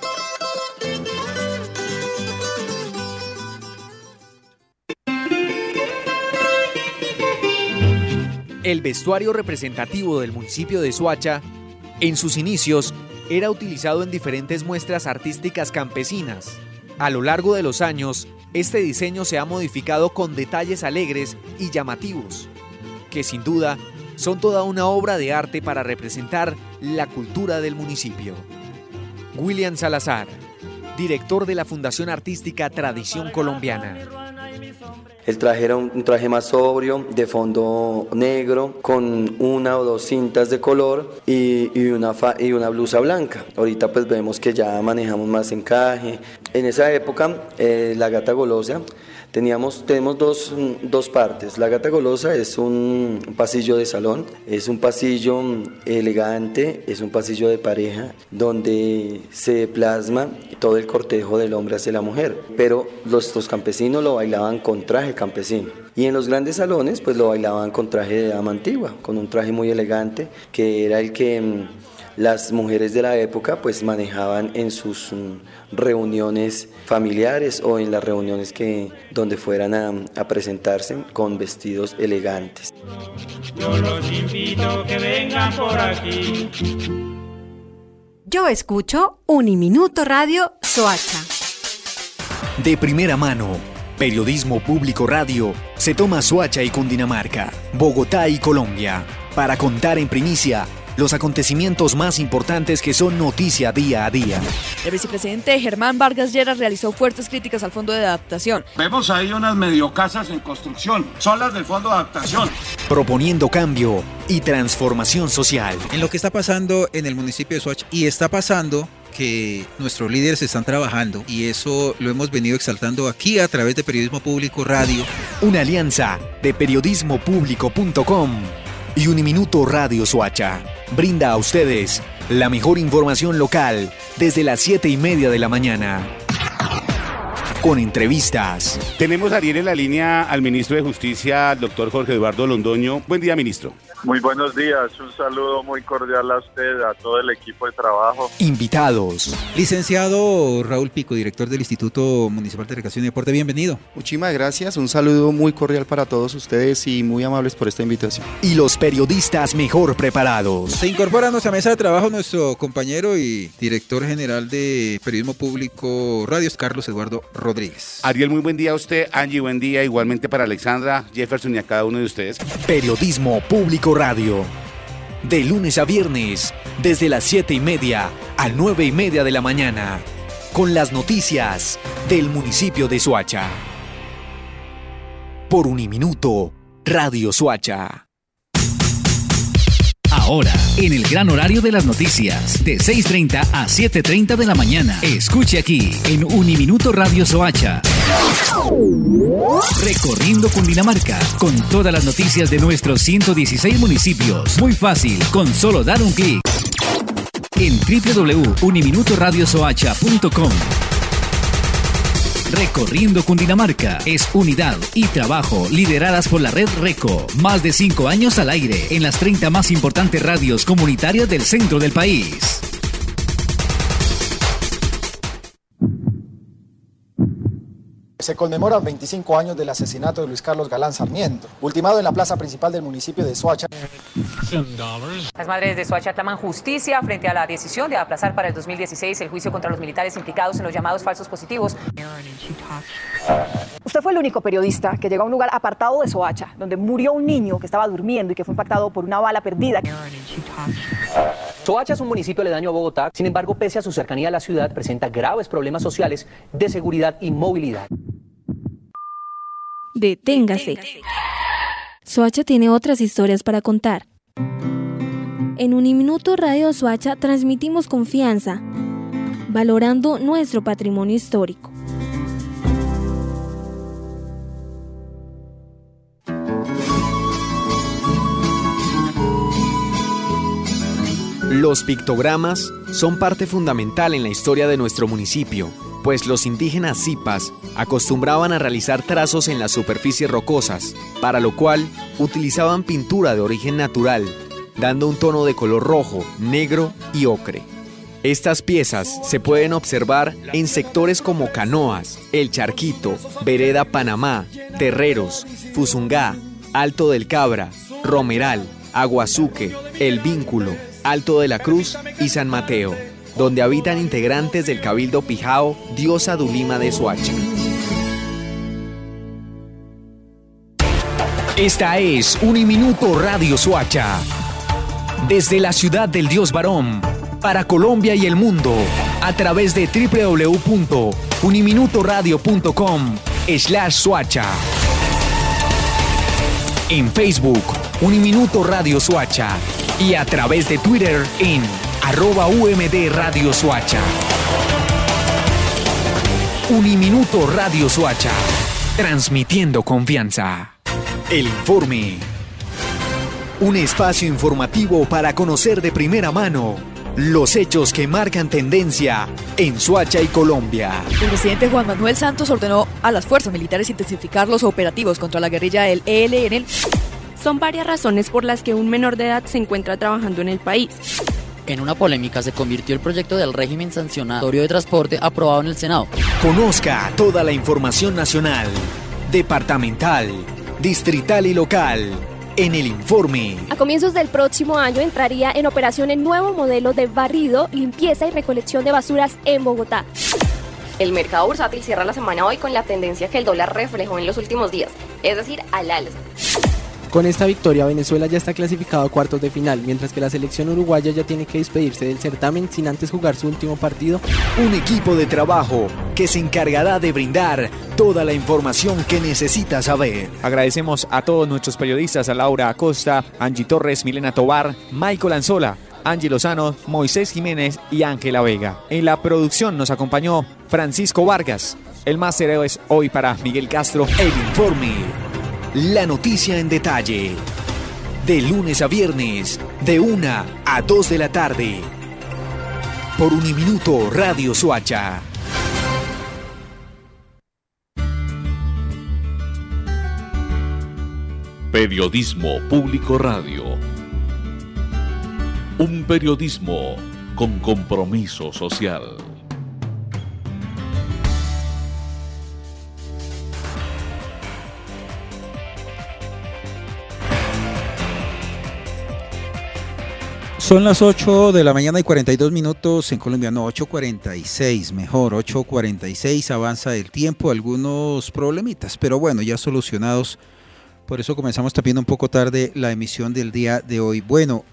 S5: El vestuario representativo del municipio de Soacha, en sus inicios, era utilizado en diferentes muestras artísticas campesinas. A lo largo de los años, este diseño se ha modificado con detalles alegres y llamativos, que sin duda son toda una obra de arte para representar la cultura del municipio. William Salazar, director de la Fundación Artística Tradición Colombiana.
S22: El traje era un traje más sobrio, de fondo negro, con 1 o 2 cintas de color y una blusa blanca. Ahorita pues vemos que ya manejamos más encaje. En esa época, la gata golosa, tenemos dos partes. La gata golosa es un pasillo de salón, es un pasillo elegante, es un pasillo de pareja, donde se plasma todo el cortejo del hombre hacia la mujer. Pero los campesinos lo bailaban con traje campesino. Y en los grandes salones pues lo bailaban con traje de dama antigua, con un traje muy elegante, que era el que las mujeres de la época pues manejaban en sus reuniones familiares o en las reuniones donde fueran a presentarse con vestidos elegantes.
S25: Yo los invito a que vengan por aquí.
S4: Yo escucho Uniminuto Radio Soacha.
S5: De primera mano, Periodismo Público Radio se toma Soacha y Cundinamarca, Bogotá y Colombia, para contar en primicia los acontecimientos más importantes que son noticia día a día.
S3: El vicepresidente Germán Vargas Lleras realizó fuertes críticas al Fondo de Adaptación.
S7: Vemos ahí unas mediocasas en construcción, son las del Fondo de Adaptación.
S5: Proponiendo cambio y transformación social.
S8: En lo que está pasando en el municipio de Soacha, y está pasando que nuestros líderes están trabajando, y eso lo hemos venido exaltando aquí a través de Periodismo Público Radio.
S5: Una alianza de periodismopublico.com y Uniminuto Radio Soacha brinda a ustedes la mejor información local desde las 7:30 de la mañana. Con entrevistas.
S11: Tenemos a Ariel en la línea al ministro de Justicia, al doctor Jorge Eduardo Londoño. Buen día, ministro.
S14: Muy buenos días, un saludo muy cordial a usted, a todo el equipo de trabajo.
S5: Invitados.
S8: Licenciado Raúl Pico, director del Instituto Municipal de Recreación y Deporte, bienvenido.
S15: Muchísimas gracias, un saludo muy cordial para todos ustedes y muy amables por esta invitación.
S5: Y los periodistas mejor preparados.
S8: Se incorpora a nuestra mesa de trabajo nuestro compañero y director general de Periodismo Público Radio, Carlos Eduardo Rodríguez.
S11: Ariel, muy buen día a usted. Angie, buen día. Igualmente para Alexandra, Jefferson y a cada uno de ustedes.
S5: Periodismo Público Radio. De lunes a viernes, desde las 7:30 a 9:30 de la mañana, con las noticias del municipio de Soacha. Por Uniminuto Radio Soacha.
S26: Ahora, en el gran horario de las noticias, de 6:30 a 7:30 de la mañana. Escuche aquí, en Uniminuto Radio Soacha. Recorriendo Cundinamarca, con todas las noticias de nuestros 116 municipios. Muy fácil, con solo dar un clic. En www.uniminutoradiosoacha.com. Recorriendo Cundinamarca es unidad y trabajo lideradas por la red RECO. Más de 5 años al aire en las 30 más importantes radios comunitarias del centro del país.
S27: Se conmemoran 25 años del asesinato de Luis Carlos Galán Sarmiento, ultimado en la plaza principal del municipio de Soacha.
S12: Las madres de Soacha claman justicia frente a la decisión de aplazar para el 2016 el juicio contra los militares implicados en los llamados falsos positivos.
S9: Usted fue el único periodista que llegó a un lugar apartado de Soacha, donde murió un niño que estaba durmiendo y que fue impactado por una bala perdida.
S28: Soacha es un municipio aledaño a Bogotá, sin embargo, pese a su cercanía a la ciudad, presenta graves problemas sociales de seguridad y movilidad.
S29: Deténgase. Soacha tiene otras historias para contar. En Uniminuto Radio Soacha transmitimos confianza, valorando nuestro patrimonio histórico.
S2: Los pictogramas son parte fundamental en la historia de nuestro municipio, pues los indígenas Zipas acostumbraban a realizar trazos en las superficies rocosas, para lo cual utilizaban pintura de origen natural, dando un tono de color rojo, negro y ocre. Estas piezas se pueden observar en sectores como Canoas, El Charquito, Vereda Panamá, Terreros, Fusungá, Alto del Cabra, Romeral, Aguazuque, El Vínculo, Alto de la Cruz y San Mateo, donde habitan integrantes del Cabildo Pijao, diosa Dulima de Soacha.
S5: Esta es Uniminuto Radio Soacha. Desde la ciudad del Dios Varón, para Colombia y el mundo, a través de www.uniminutoradio.com/Soacha. En Facebook, Uniminuto Radio Soacha. Y a través de Twitter en @UMD Radio Soacha. Uniminuto Radio Soacha, transmitiendo confianza. El informe. Un espacio informativo para conocer de primera mano los hechos que marcan tendencia en Soacha y Colombia.
S3: El presidente Juan Manuel Santos ordenó a las fuerzas militares intensificar los operativos contra la guerrilla del ELN.
S6: Son varias razones por las que un menor de edad se encuentra trabajando en el país.
S30: En una polémica se convirtió el proyecto del régimen sancionatorio de transporte aprobado en el Senado.
S5: Conozca toda la información nacional, departamental, distrital y local en el informe.
S31: A comienzos del próximo año entraría en operación el nuevo modelo de barrido, limpieza y recolección de basuras en Bogotá. El mercado bursátil cierra la semana hoy con la tendencia que el dólar reflejó en los últimos días, es decir, al alza.
S1: Con esta victoria, Venezuela ya está clasificado a cuartos de final, mientras que la selección uruguaya ya tiene que despedirse del certamen sin antes jugar su último partido.
S5: Un equipo de trabajo que se encargará de brindar toda la información que necesitas saber.
S2: Agradecemos a todos nuestros periodistas, a Laura Acosta, Angie Torres, Milena Tobar, Michael Anzola, Angie Lozano, Moisés Jiménez y Ángela Vega. En la producción nos acompañó Francisco Vargas. El máster es hoy para Miguel Castro.
S5: El informe. La noticia en detalle. De lunes a viernes, de 1 a 2 de la tarde. Por Uniminuto Radio Soacha.
S10: Periodismo Público Radio. Un periodismo con compromiso social.
S8: Son las 8 de la mañana y 42 minutos en Colombia, no, 8:46, mejor, 8:46, avanza el tiempo, algunos problemitas, pero bueno, ya solucionados, por eso comenzamos también un poco tarde la emisión del día de hoy. Bueno,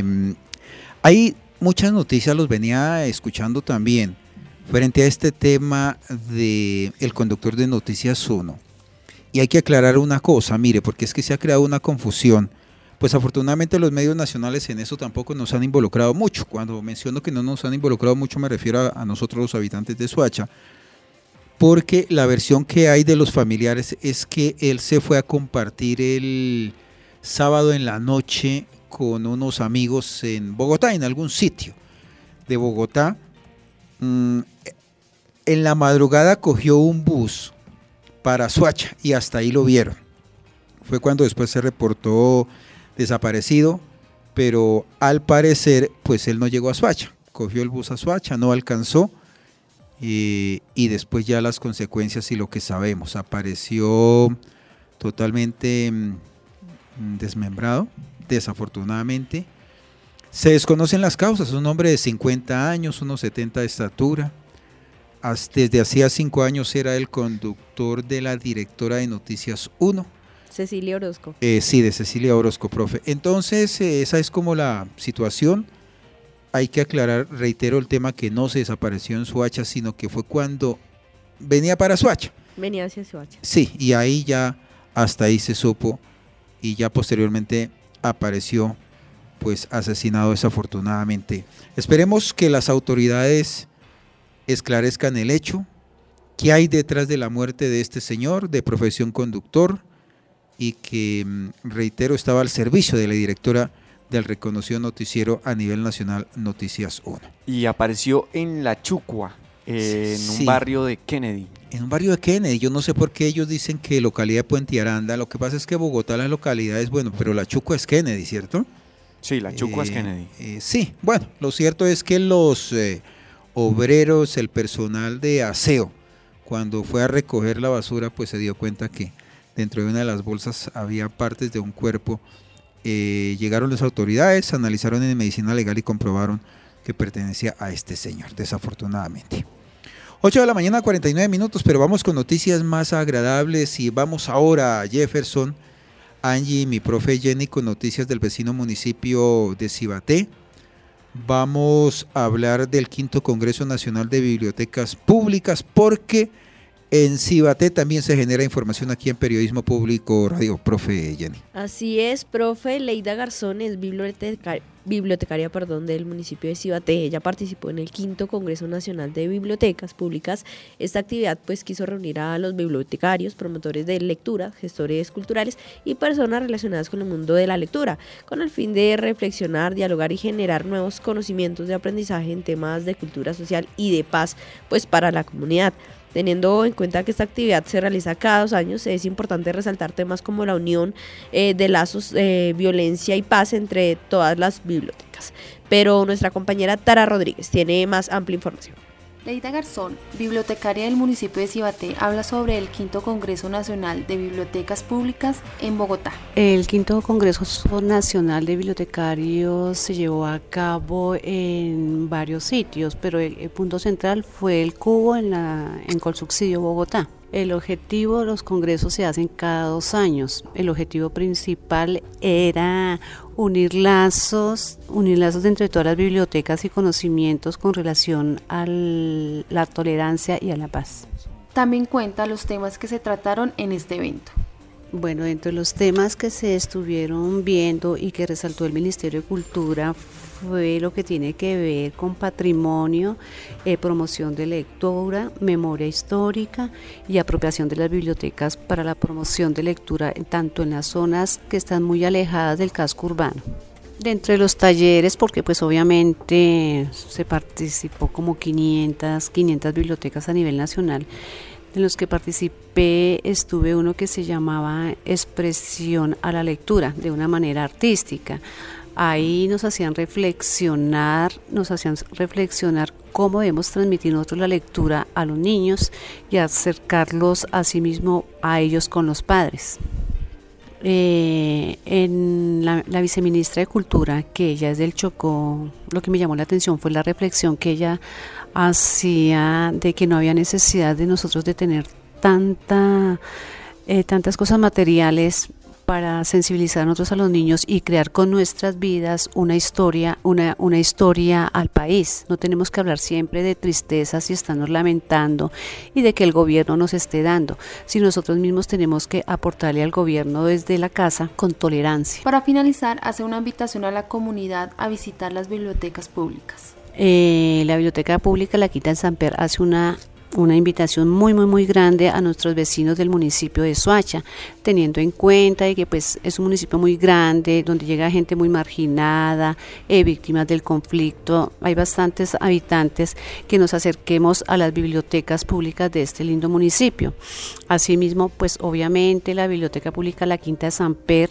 S8: hay muchas noticias, los venía escuchando también, frente a este tema de el conductor de Noticias 1, y hay que aclarar una cosa, mire, porque es que se ha creado una confusión. Pues afortunadamente los medios nacionales en eso tampoco nos han involucrado mucho. Cuando menciono que no nos han involucrado mucho me refiero a nosotros los habitantes de Soacha, porque la versión que hay de los familiares es que él se fue a compartir el sábado en la noche con unos amigos en Bogotá, en algún sitio de Bogotá. En la madrugada cogió un bus para Soacha y hasta ahí lo vieron. Fue cuando después se reportó desaparecido, pero al parecer pues él no llegó a Soacha, cogió el bus a Soacha, no alcanzó y después ya las consecuencias y lo que sabemos, apareció totalmente desmembrado, desafortunadamente. Se desconocen las causas, un hombre de 50 años, unos 70 de estatura, desde hacía 5 años era el conductor de la directora de Noticias 1,
S3: Cecilia Orozco.
S8: Sí, de Cecilia Orozco, profe. Entonces, esa es como la situación. Hay que aclarar, reitero, el tema que no se desapareció en Soacha, sino que fue cuando venía para Soacha.
S3: Venía hacia Soacha.
S8: Sí, y ahí ya, hasta ahí se supo, y ya posteriormente apareció, pues, asesinado desafortunadamente. Esperemos que las autoridades esclarezcan el hecho, qué hay detrás de la muerte de este señor, de profesión conductor, y que, reitero, estaba al servicio de la directora del reconocido noticiero a nivel nacional Noticias 1.
S2: Y apareció en La Chucua, en un barrio de Kennedy.
S8: En un barrio de Kennedy, yo no sé por qué ellos dicen que localidad de Puente Aranda, lo que pasa es que Bogotá la localidad es, bueno, pero La Chucua es Kennedy, ¿cierto?
S2: Sí, La Chucua es Kennedy.
S8: Sí, bueno, lo cierto es que los obreros, el personal de aseo, cuando fue a recoger la basura, pues se dio cuenta que dentro de una de las bolsas había partes de un cuerpo. Llegaron las autoridades, analizaron en medicina legal y comprobaron que pertenecía a este señor, desafortunadamente. 8 de la mañana, 49 minutos, pero vamos con noticias más agradables y vamos ahora a Jefferson, Angie, mi profe Jenny, con noticias del vecino municipio de Cibaté. Vamos a hablar del 5º Congreso Nacional de Bibliotecas Públicas, porque en Cibaté también se genera información aquí en Periodismo Público Radio, profe Jenny.
S13: Así es, profe. Leida Garzón es bibliotecaria del municipio de Cibaté. Ella participó en el 5º Congreso Nacional de Bibliotecas Públicas. Esta actividad pues quiso reunir a los bibliotecarios, promotores de lectura, gestores culturales y personas relacionadas con el mundo de la lectura, con el fin de reflexionar, dialogar y generar nuevos conocimientos de aprendizaje en temas de cultura social y de paz pues para la comunidad. Teniendo en cuenta que esta actividad se realiza cada 2 años, es importante resaltar temas como la unión de lazos, violencia y paz entre todas las bibliotecas. Pero nuestra compañera Tara Rodríguez tiene más amplia información.
S4: Leida Garzón, bibliotecaria del municipio de Cibaté, habla sobre el quinto Congreso Nacional de Bibliotecas Públicas en Bogotá.
S16: El quinto Congreso Nacional de Bibliotecarios se llevó a cabo en varios sitios, pero el punto central fue el Cubo en Colsubsidio, Bogotá. El objetivo de los congresos se hacen cada 2 años. El objetivo principal era unir lazos entre todas las bibliotecas y conocimientos con relación a la tolerancia y a la paz.
S4: También cuenta los temas que se trataron en este evento.
S16: Bueno, entre los temas que se estuvieron viendo y que resaltó el Ministerio de Cultura fue lo que tiene que ver con patrimonio, promoción de lectura, memoria histórica y apropiación de las bibliotecas para la promoción de lectura tanto en las zonas que están muy alejadas del casco urbano. De entre los talleres, porque pues obviamente se participó como 500 bibliotecas a nivel nacional, en los que participé estuve uno que se llamaba Expresión a la Lectura de una manera artística. Ahí nos hacían reflexionar cómo debemos transmitir nosotros la lectura a los niños y acercarlos a sí mismo a ellos con los padres. En la viceministra de Cultura, que ella es del Chocó, lo que me llamó la atención fue la reflexión que ella hacía de que no había necesidad de nosotros de tener tantas cosas materiales para sensibilizar nosotros a los niños y crear con nuestras vidas una historia al país. No tenemos que hablar siempre de tristezas y estarnos lamentando y de que el gobierno nos esté dando, sino nosotros mismos tenemos que aportarle al gobierno desde la casa con tolerancia.
S4: Para finalizar, hace una invitación a la comunidad a visitar las bibliotecas públicas.
S16: La Biblioteca Pública La Quinta en Samper hace una invitación muy grande a nuestros vecinos del municipio de Soacha, teniendo en cuenta de que pues es un municipio muy grande, donde llega gente muy marginada, víctimas del conflicto. Hay bastantes habitantes, que nos acerquemos a las bibliotecas públicas de este lindo municipio. Asimismo, pues obviamente la Biblioteca Pública La Quinta de Samper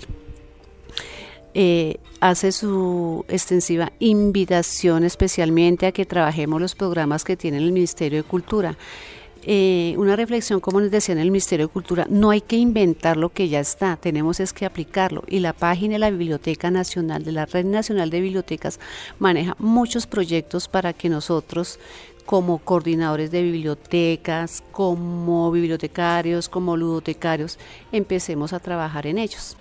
S16: hace su extensiva invitación especialmente a que trabajemos los programas que tiene el Ministerio de Cultura. Una reflexión, como nos decía en el Ministerio de Cultura, no hay que inventar lo que ya está, tenemos es que aplicarlo, y la página de la Biblioteca Nacional, de la Red Nacional de Bibliotecas, maneja muchos proyectos para que nosotros, como coordinadores de bibliotecas, como bibliotecarios, como ludotecarios, empecemos a trabajar en ellos.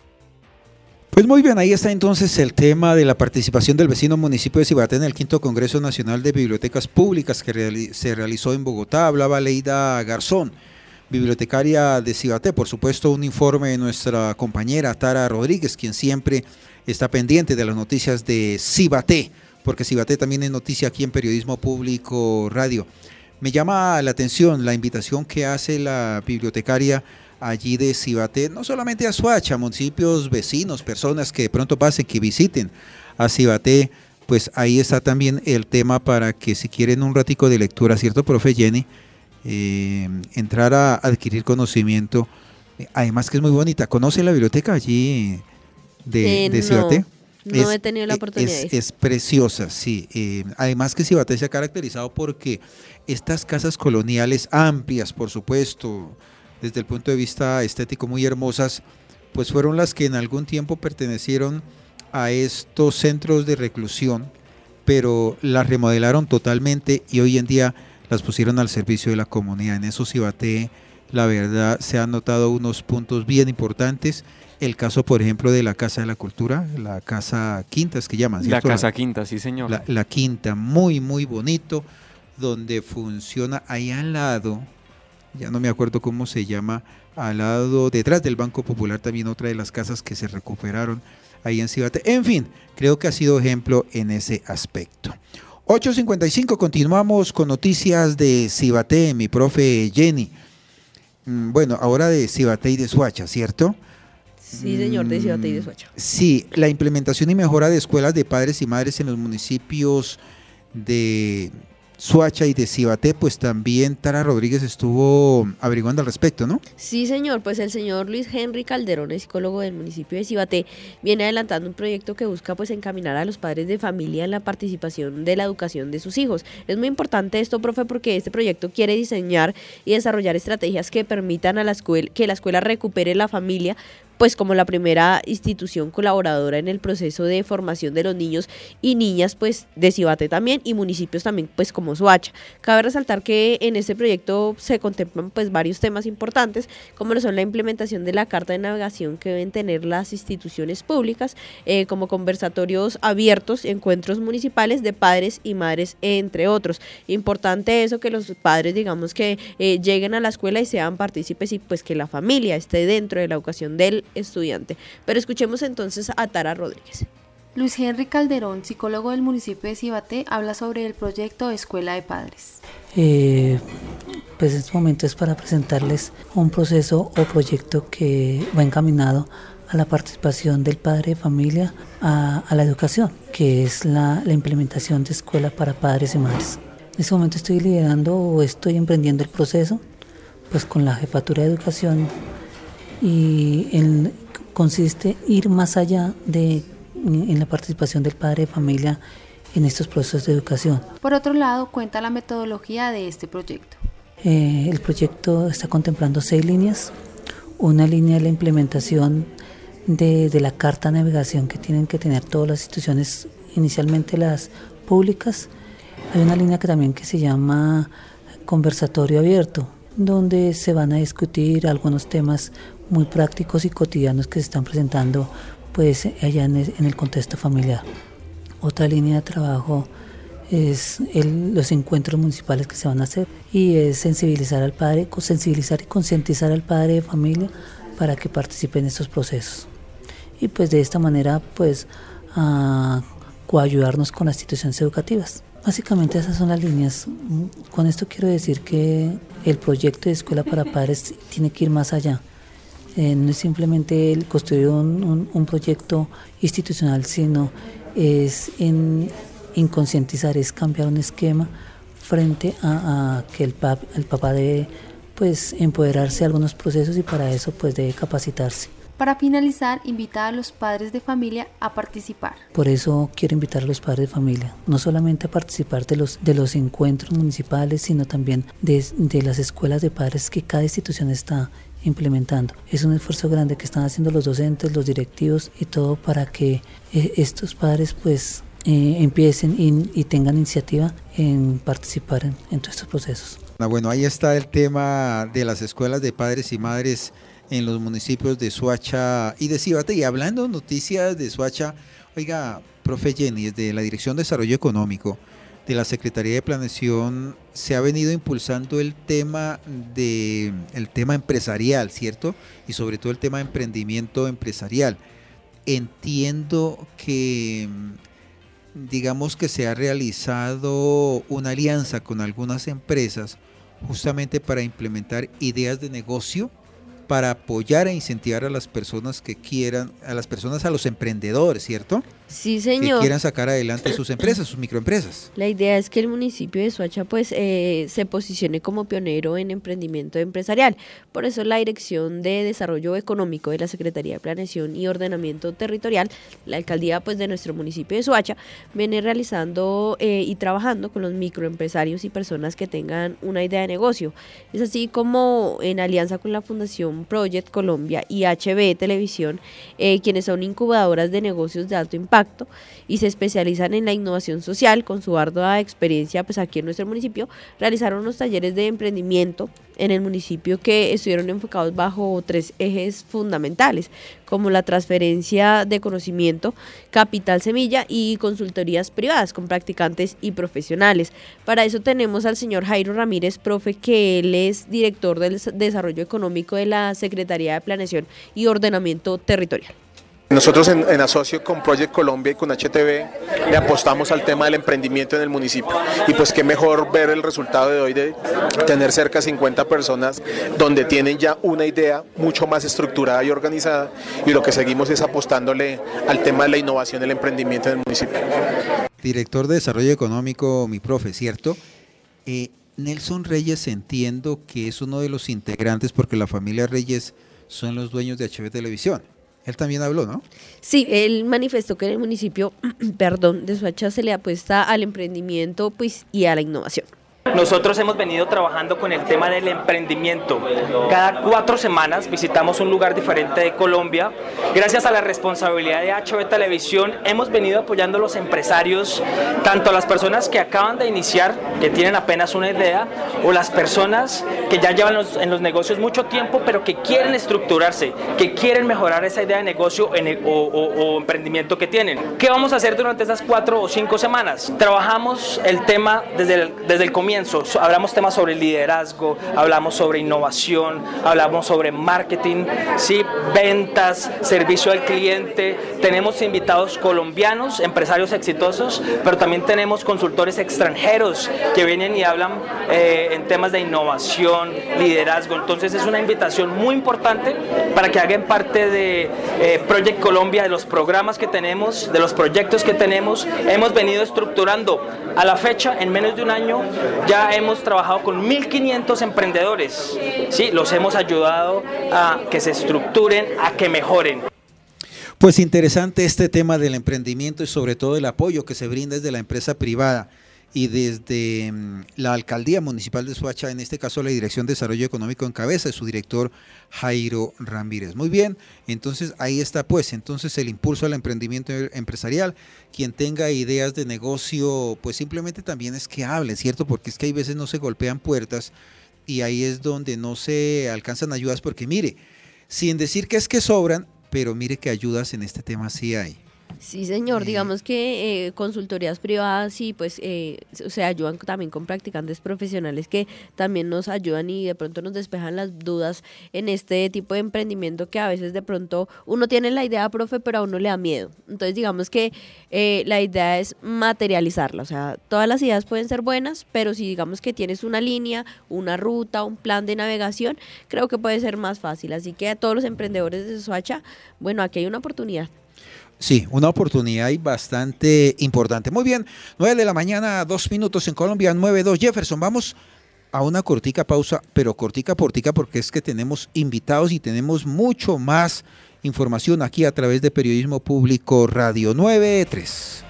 S8: Pues muy bien, ahí está entonces el tema de la participación del vecino municipio de Cibaté en el quinto Congreso Nacional de Bibliotecas Públicas que se realizó en Bogotá. Hablaba Leida Garzón, bibliotecaria de Cibaté. Por supuesto, un informe de nuestra compañera Tara Rodríguez, quien siempre está pendiente de las noticias de Cibaté, porque Cibaté también es noticia aquí en Periodismo Público Radio. Me llama la atención la invitación que hace la bibliotecaria allí de Cibaté, no solamente a Soacha, municipios vecinos, personas que de pronto pasen, que visiten a Cibaté, pues ahí está también el tema para que si quieren un ratico de lectura, ¿cierto, profe Jenny? Entrar a adquirir conocimiento, además que es muy bonita. ¿Conoce la biblioteca allí de Cibaté?
S13: No he tenido la oportunidad.
S8: Es preciosa, sí. Además que Cibaté se ha caracterizado porque estas casas coloniales amplias, por supuesto, desde el punto de vista estético muy hermosas, pues fueron las que en algún tiempo pertenecieron a estos centros de reclusión, pero las remodelaron totalmente y hoy en día las pusieron al servicio de la comunidad. En eso Cibaté, la verdad, se han notado unos puntos bien importantes. El caso, por ejemplo, de la Casa de la Cultura, la Casa Quinta, es que llaman, ¿cierto?
S2: La Casa Quinta, sí señor.
S8: La Quinta, muy bonito, donde funciona ahí al lado, ya no me acuerdo cómo se llama, al lado, detrás del Banco Popular, también otra de las casas que se recuperaron ahí en Cibaté. En fin, creo que ha sido ejemplo en ese aspecto. 8:55, continuamos con noticias de Cibaté, mi profe Jenny. Bueno, ahora de Cibaté y de Soacha, ¿cierto?
S13: Sí, señor, de Cibaté y de Soacha.
S8: Sí, la implementación y mejora de escuelas de padres y madres en los municipios de Soacha y de Cibaté, pues también Tara Rodríguez estuvo averiguando al respecto, ¿no?
S13: Sí, señor, pues el señor Luis Henry Calderón, es psicólogo del municipio de Cibaté, viene adelantando un proyecto que busca pues encaminar a los padres de familia en la participación de la educación de sus hijos. Es muy importante esto, profe, porque este proyecto quiere diseñar y desarrollar estrategias que permitan a que la escuela recupere la familia pues como la primera institución colaboradora en el proceso de formación de los niños y niñas pues de Cibaté también, y municipios también pues como Soacha. Cabe resaltar que en este proyecto se contemplan pues varios temas importantes, como lo son la implementación de la carta de navegación que deben tener las instituciones públicas, como conversatorios abiertos, encuentros municipales de padres y madres, entre otros. Importante eso, que los padres digamos que lleguen a la escuela y sean partícipes, y pues que la familia esté dentro de la educación del estudiante. Pero escuchemos entonces a Tara Rodríguez.
S4: Luis Henry Calderón, psicólogo del municipio de Cibaté, habla sobre el proyecto Escuela de Padres.
S7: Pues en este momento es para presentarles un proceso o proyecto que va encaminado a la participación del padre de familia a la educación, que es la implementación de escuela para padres y madres. En este momento estoy liderando o estoy emprendiendo el proceso pues con la jefatura de educación, y consiste ir más allá en la participación del padre de familia en estos procesos de educación.
S4: Por otro lado, cuenta la metodología de este proyecto.
S7: El proyecto está contemplando 6 líneas. Una línea de la implementación de la carta de navegación que tienen que tener todas las instituciones, inicialmente las públicas. Hay una línea que se llama conversatorio abierto, donde se van a discutir algunos temas muy prácticos y cotidianos que se están presentando pues allá en el contexto familiar. Otra línea de trabajo es los encuentros municipales que se van a hacer, y es sensibilizar y concientizar al padre de familia para que participe en estos procesos, y pues de esta manera pues coayudarnos con las instituciones educativas. Básicamente esas son las líneas. Con esto quiero decir que el proyecto de Escuela para Padres tiene que ir más allá. No es simplemente el construir un proyecto institucional, sino es en concientizar, es cambiar un esquema frente a que el papá debe pues empoderarse de algunos procesos, y para eso pues debe capacitarse.
S4: Para finalizar, invita a los padres de familia a participar.
S7: Por eso quiero invitar a los padres de familia, no solamente a participar de los encuentros municipales, sino también de las escuelas de padres que cada institución está implementando. Es un esfuerzo grande que están haciendo los docentes, los directivos y todo, para que estos padres pues empiecen y tengan iniciativa en participar en todos estos procesos.
S8: Bueno, ahí está el tema de las escuelas de padres y madres en los municipios de Soacha y de Cibaté. Y hablando de noticias de Soacha, oiga, profe Jenny, desde la Dirección de Desarrollo Económico de la Secretaría de Planeación se ha venido impulsando el tema empresarial, ¿cierto? Y sobre todo el tema de emprendimiento empresarial. Entiendo que, digamos que se ha realizado una alianza con algunas empresas justamente para implementar ideas de negocio, para apoyar e incentivar a las personas que quieran, a los emprendedores, ¿cierto?
S13: Sí, señor.
S8: Que quieran sacar adelante sus empresas, sus microempresas.
S13: La idea es que el municipio de Soacha pues se posicione como pionero en emprendimiento empresarial. Por eso la Dirección de Desarrollo Económico de la Secretaría de Planeación y Ordenamiento Territorial, la alcaldía pues de nuestro municipio de Soacha, viene realizando y trabajando con los microempresarios y personas que tengan una idea de negocio. Es así como en alianza con la Fundación Project Colombia y HB Televisión, quienes son incubadoras de negocios de alto impacto y se especializan en la innovación social. Con su ardua experiencia pues aquí en nuestro municipio, realizaron unos talleres de emprendimiento en el municipio que estuvieron enfocados bajo 3 ejes fundamentales, como la transferencia de conocimiento, capital semilla y consultorías privadas con practicantes y profesionales. Para eso tenemos al señor Jairo Ramírez, profe, que él es director del Desarrollo Económico de la Secretaría de Planeación y Ordenamiento Territorial.
S14: Nosotros en asocio con Project Colombia y con HTV le apostamos al tema del emprendimiento en el municipio, y pues qué mejor ver el resultado de hoy de tener cerca de 50 personas donde tienen ya una idea mucho más estructurada y organizada, y lo que seguimos es apostándole al tema de la innovación y el emprendimiento en el municipio.
S8: Director de Desarrollo Económico, mi profe, ¿cierto? Nelson Reyes, entiendo que es uno de los integrantes, porque la familia Reyes son los dueños de HB Televisión. Él también habló, ¿no?
S13: Sí, él manifestó que en el municipio, de Soacha se le apuesta al emprendimiento, pues, y a la innovación.
S11: Nosotros hemos venido trabajando con el tema del emprendimiento. Cada 4 semanas visitamos un lugar diferente de Colombia. Gracias a la responsabilidad de HB Televisión hemos venido apoyando a los empresarios, tanto a las personas que acaban de iniciar, que tienen apenas una idea, o las personas que ya llevan en los negocios mucho tiempo, pero que quieren estructurarse, que quieren mejorar esa idea de negocio o emprendimiento que tienen. ¿Qué vamos a hacer durante esas 4 o 5 semanas? Trabajamos el tema desde el comienzo. Hablamos temas sobre liderazgo, hablamos sobre innovación, hablamos sobre marketing, ¿sí? Ventas, servicio al cliente. Tenemos invitados colombianos, empresarios exitosos, pero también tenemos consultores extranjeros que vienen y hablan en temas de innovación, liderazgo. Entonces es una invitación muy importante para que hagan parte de Project Colombia, de los programas que tenemos, de los proyectos que tenemos. Hemos venido estructurando a la fecha, en menos de un año, ya hemos trabajado con 1.500 emprendedores, ¿sí? Los hemos ayudado a que se estructuren, a que mejoren.
S8: Pues interesante este tema del emprendimiento y sobre todo el apoyo que se brinda desde la empresa privada y desde la Alcaldía Municipal de Soacha, en este caso la Dirección de Desarrollo Económico en cabeza de su director Jairo Ramírez. Muy bien, entonces ahí está pues, entonces el impulso al emprendimiento empresarial. Quien tenga ideas de negocio, pues simplemente también es que hable, ¿cierto? Porque es que hay veces no se golpean puertas y ahí es donde no se alcanzan ayudas, porque mire, sin decir que es que sobran, pero mire que ayudas en este tema sí hay.
S13: Sí, señor, digamos que consultorías privadas y pues se ayudan también con practicantes profesionales que también nos ayudan y de pronto nos despejan las dudas en este tipo de emprendimiento que a veces de pronto uno tiene la idea, profe, pero a uno le da miedo. Entonces digamos que la idea es materializarla, o sea, todas las ideas pueden ser buenas, pero si digamos que tienes una línea, una ruta, un plan de navegación, creo que puede ser más fácil. Así que a todos los emprendedores de Soacha, bueno, aquí hay una oportunidad.
S8: Sí, una oportunidad y bastante importante. Muy bien, 9 de la mañana, 2 minutos en Colombia, 9:02. Jefferson, vamos a una cortica pausa, pero cortica porque es que tenemos invitados y tenemos mucho más información aquí a través de Periodismo Público Radio 9:03.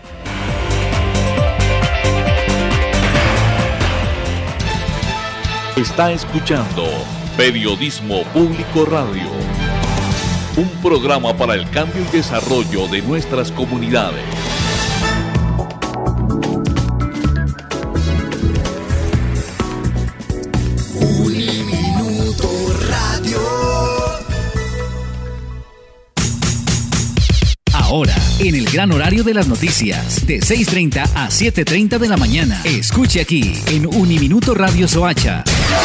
S10: Está escuchando Periodismo Público Radio. Un programa para el cambio y desarrollo de nuestras comunidades.
S5: Uniminuto Radio.
S26: Ahora, en el gran horario de las noticias, de 6:30 a 7:30 de la mañana. Escuche aquí, en Uniminuto Radio Soacha.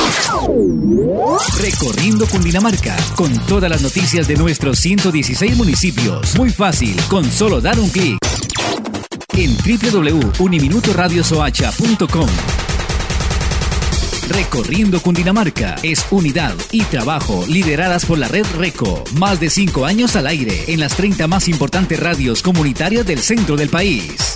S26: Recorriendo Cundinamarca, con todas las noticias de nuestros 116 municipios. Muy fácil, con solo dar un clic. En www.uniminutoradiosoacha.com. Recorriendo Cundinamarca es unidad y trabajo lideradas por la red RECO. Más de 5 años al aire en las 30 más importantes radios comunitarias del centro del país.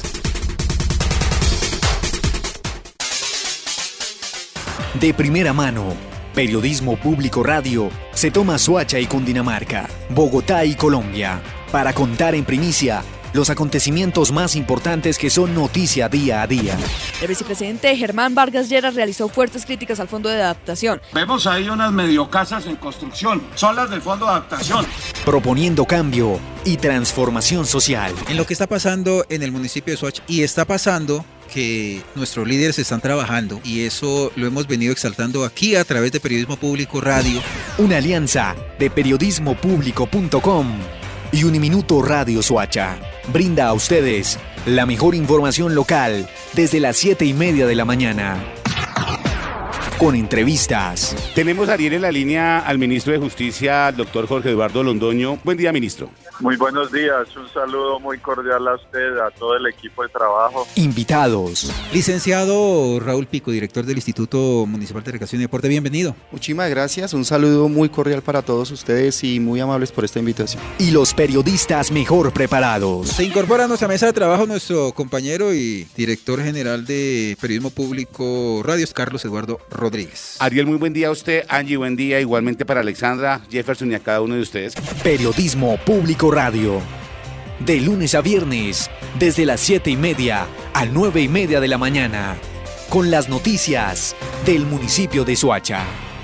S5: De primera mano, Periodismo Público Radio se toma Soacha y Cundinamarca, Bogotá y Colombia, para contar en primicia los acontecimientos más importantes que son noticia día a día.
S3: El vicepresidente Germán Vargas Lleras realizó fuertes críticas al Fondo de Adaptación.
S15: Vemos ahí unas mediocasas en construcción, son las del Fondo de Adaptación.
S5: Proponiendo cambio y transformación social.
S8: En lo que está pasando en el municipio de Soacha, y está pasando que nuestros líderes están trabajando, y eso lo hemos venido exaltando aquí a través de Periodismo Público Radio.
S5: Una alianza de periodismopublico.com y Uniminuto Radio Soacha brinda a ustedes la mejor información local desde las 7:30 de la mañana. con entrevistas.
S12: Tenemos a Ariel en la línea al ministro de Justicia, al doctor Jorge Eduardo Londoño. Buen día, ministro.
S17: Muy buenos días, un saludo muy cordial a usted, a todo el equipo de trabajo.
S5: Invitados.
S8: Licenciado Raúl Pico, director del Instituto Municipal de Recreación y Deporte, bienvenido.
S18: Muchísimas gracias, un saludo muy cordial para todos ustedes y muy amables por esta invitación.
S5: Y los periodistas mejor preparados.
S8: Se incorpora a nuestra mesa de trabajo nuestro compañero y director general de Periodismo Público Radios, Carlos Eduardo Rodríguez.
S12: Ariel, muy buen día a usted. Angie, buen día. Igualmente para Alexandra, Jefferson y a cada uno de ustedes.
S5: Periodismo Público Radio. De lunes a viernes, desde las 7:30 a 9:30 de la mañana. Con las noticias del municipio de Soacha.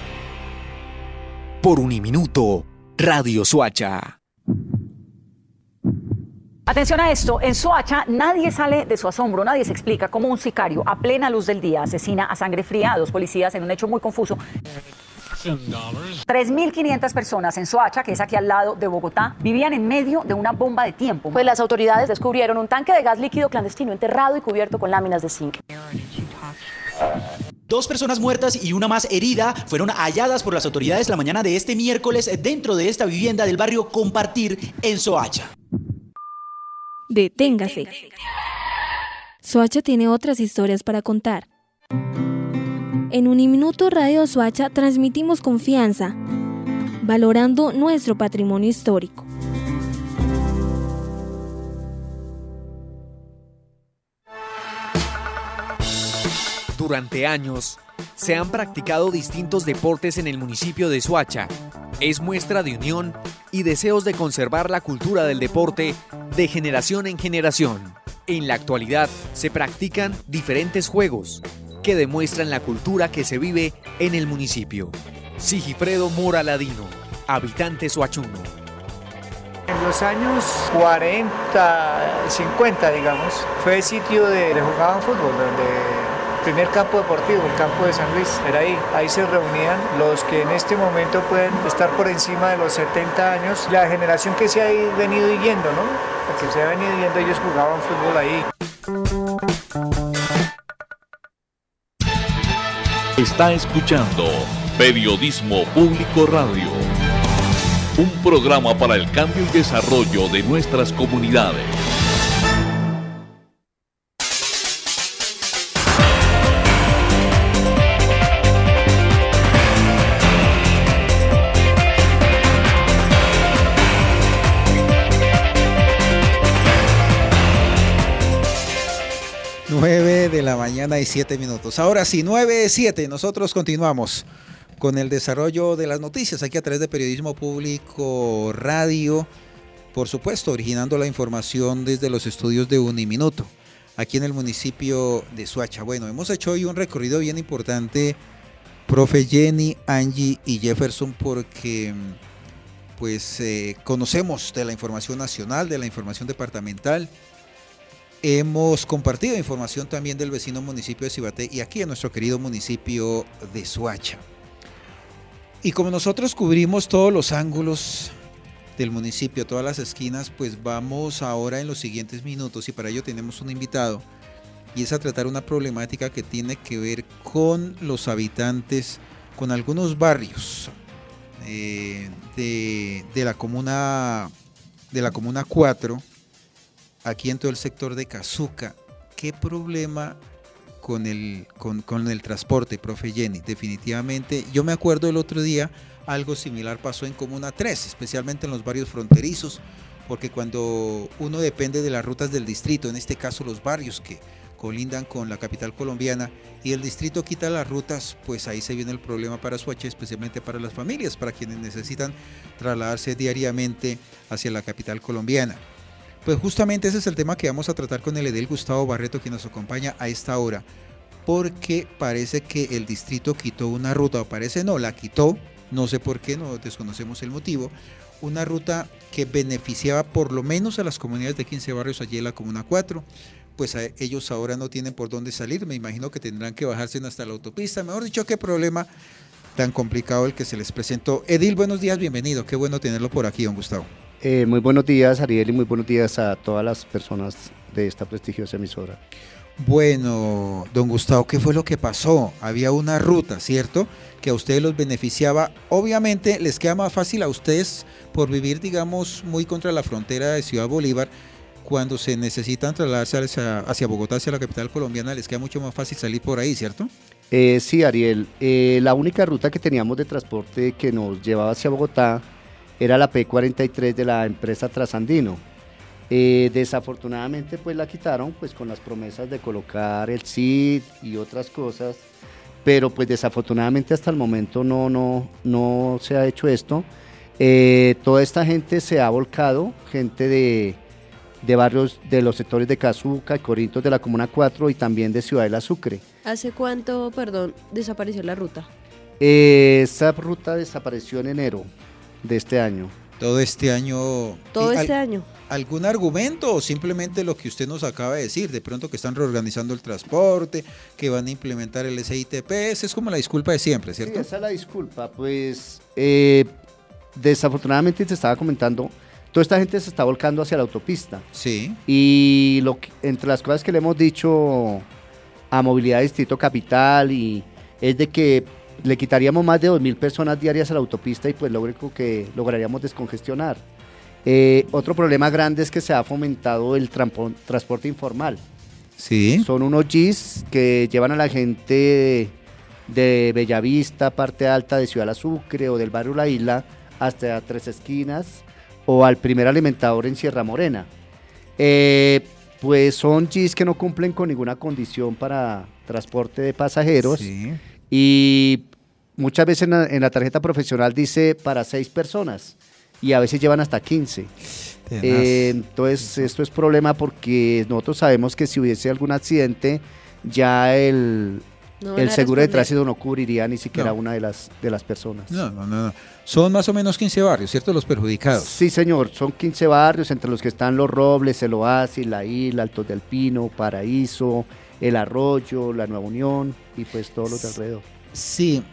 S5: Por Uniminuto, Radio Soacha.
S9: Atención a esto, en Soacha nadie sale de su asombro, nadie se explica cómo un sicario a plena luz del día asesina a sangre fría a dos policías en un hecho muy confuso. 3.500 personas en Soacha, que es aquí al lado de Bogotá, vivían en medio de una bomba de tiempo.
S19: Pues las autoridades descubrieron un tanque de gas líquido clandestino enterrado y cubierto con láminas de zinc.
S20: 2 personas muertas y una más herida fueron halladas por las autoridades la mañana de este miércoles dentro de esta vivienda del barrio Compartir en Soacha.
S29: Deténgase. Soacha tiene otras historias para contar. En Uniminuto Radio Soacha transmitimos confianza, valorando nuestro patrimonio histórico.
S5: Durante años, se han practicado distintos deportes en el municipio de Soacha. Es muestra de unión y deseos de conservar la cultura del deporte de generación en generación. En la actualidad, se practican diferentes juegos que demuestran la cultura que se vive en el municipio. Sigifredo Mora Ladino, habitante soachuno.
S21: En los años 40, 50, digamos, fue el sitio de jugaban fútbol, donde el primer campo deportivo, el campo de San Luis, era ahí. Ahí se reunían los que en este momento pueden estar por encima de los 70 años, la generación que se ha venido yendo, ¿no? La que se ha venido yendo, ellos jugaban fútbol ahí.
S10: Está escuchando Periodismo Público Radio, un programa para el cambio y desarrollo de nuestras comunidades.
S8: De la mañana y 7 minutos. Ahora sí, 9:07. Nosotros continuamos con el desarrollo de las noticias aquí a través de Periodismo Público Radio. Por supuesto, originando la información desde los estudios de Uniminuto, aquí en el municipio de Soacha. Bueno, hemos hecho hoy un recorrido bien importante, profe Jenny, Angie y Jefferson, porque pues conocemos de la información nacional, de la información departamental. Hemos compartido información también del vecino municipio de Cibaté y aquí en nuestro querido municipio de Soacha. Y como nosotros cubrimos todos los ángulos del municipio, todas las esquinas, pues vamos ahora en los siguientes minutos y para ello tenemos un invitado y es a tratar una problemática que tiene que ver con los habitantes, con algunos barrios de la comuna 4, aquí en todo el sector de Cazuca. ¿Qué problema con el transporte, profe Jenny? Definitivamente, yo me acuerdo el otro día, algo similar pasó en Comuna 3, especialmente en los barrios fronterizos, porque cuando uno depende de las rutas del distrito, en este caso los barrios que colindan con la capital colombiana, y el distrito quita las rutas, pues ahí se viene el problema para Soacha, especialmente para las familias, para quienes necesitan trasladarse diariamente hacia la capital colombiana. Pues justamente ese es el tema que vamos a tratar con el edil Gustavo Barreto, quien nos acompaña a esta hora, porque parece que el distrito quitó una ruta, o parece no, la quitó, no sé por qué, no desconocemos el motivo, una ruta que beneficiaba por lo menos a las comunidades de 15 barrios allí en la Comuna 4, pues ellos ahora no tienen por dónde salir, me imagino que tendrán que bajarse hasta la autopista, mejor dicho, qué problema tan complicado el que se les presentó. Edil, buenos días, bienvenido, qué bueno tenerlo por aquí, don Gustavo.
S22: Muy buenos días, Ariel, y muy buenos días a todas las personas de esta prestigiosa emisora.
S8: Bueno, don Gustavo, ¿qué fue lo que pasó? Había una ruta, ¿cierto?, que a ustedes los beneficiaba. Obviamente les queda más fácil a ustedes por vivir, digamos, muy contra la frontera de Ciudad Bolívar. Cuando se necesitan trasladarse hacia Bogotá, hacia la capital colombiana, les queda mucho más fácil salir por ahí, ¿cierto?
S1: Sí, Ariel. La única ruta que teníamos de transporte que nos llevaba hacia Bogotá era la P43 de la empresa Trasandino. Desafortunadamente pues la quitaron pues con las promesas de colocar el CID y otras cosas, pero pues desafortunadamente hasta el momento no se ha hecho esto. Toda esta gente se ha volcado, gente de barrios de los sectores de Cazuca, Corintos de la Comuna 4 y también de Ciudad del Sucre.
S13: ¿Hace cuánto, desapareció la ruta?
S1: Esa ruta desapareció en enero de este año.
S8: Todo este año.
S13: Año.
S8: ¿Algún argumento o simplemente lo que usted nos acaba de decir? De pronto que están reorganizando el transporte, que van a implementar el SITP, esa es como la disculpa de siempre, ¿cierto?
S1: Sí, esa es la disculpa, pues desafortunadamente se estaba comentando, toda esta gente se está volcando hacia la autopista.
S8: Sí.
S1: Y entre las cosas que le hemos dicho a Movilidad Distrito Capital es de que le quitaríamos más de 2.000 personas diarias a la autopista y pues lo único que lograríamos descongestionar. Otro problema grande es que se ha fomentado el transporte informal.
S8: Sí.
S1: Son unos Jeeps que llevan a la gente de Bellavista, parte alta de Ciudad del Sucre o del barrio La Isla hasta Tres Esquinas o al primer alimentador en Sierra Morena. Pues son Jeeps que no cumplen con ninguna condición para transporte de pasajeros.
S8: Sí.
S1: Y muchas veces en la tarjeta profesional dice para 6 personas y a veces llevan hasta 15. Entonces esto es problema porque nosotros sabemos que si hubiese algún accidente ya el seguro de tránsito no cubriría ni siquiera una de las personas.
S8: No. Son más o menos 15 barrios, ¿cierto? Los perjudicados.
S1: Sí, señor, son 15 barrios entre los que están Los Robles, el Oasis, La Isla, Altos del Pino, Paraíso, El Arroyo, La Nueva Unión y pues todos los de alrededor.
S8: Sí,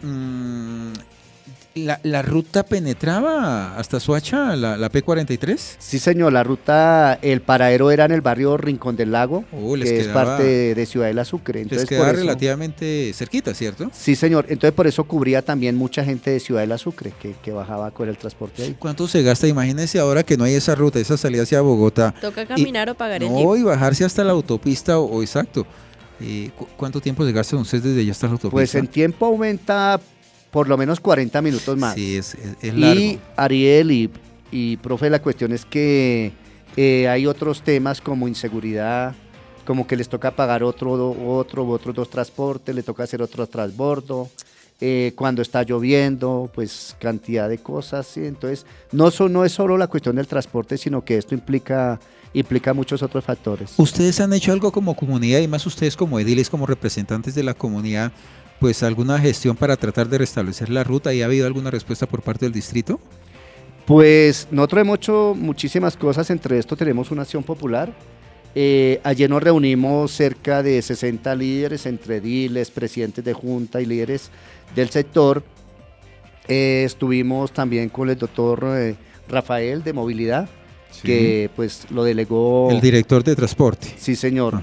S8: ¿la ruta penetraba hasta Soacha, la P43?
S1: Sí, señor, la ruta, el paradero era en el barrio Rincón del Lago, que es parte de Ciudad del Sucre.
S8: Entonces queda relativamente cerquita, ¿cierto?
S1: Sí, señor, entonces por eso cubría también mucha gente de Ciudad del Sucre que bajaba con el transporte ahí.
S8: ¿Cuánto se gasta? Imagínense ahora que no hay esa ruta, esa salida hacia Bogotá.
S13: Toca caminar o pagar el jeep.
S8: No, y bajarse hasta la autopista o exacto. ¿Cuánto tiempo se gasta usted desde allá hasta la autopista?
S1: Pues en tiempo aumenta por lo menos 40 minutos más.
S8: Sí, es largo.
S1: Y Ariel y profe, la cuestión es que hay otros temas como inseguridad, como que les toca pagar otros 2 transportes, le toca hacer otro transbordo, cuando está lloviendo, pues cantidad de cosas, ¿sí? Entonces no es solo la cuestión del transporte, sino que esto implica muchos otros factores.
S8: ¿Ustedes han hecho algo como comunidad y más ustedes como ediles, como representantes de la comunidad, pues alguna gestión para tratar de restablecer la ruta y ha habido alguna respuesta por parte del distrito?
S1: Pues nosotros hemos hecho muchísimas cosas, entre esto tenemos una acción popular. Ayer nos reunimos cerca de 60 líderes, entre ediles, presidentes de junta y líderes del sector. Estuvimos también con el doctor Rafael de Movilidad, sí, que pues lo delegó...
S8: El director de transporte.
S1: Sí, señor.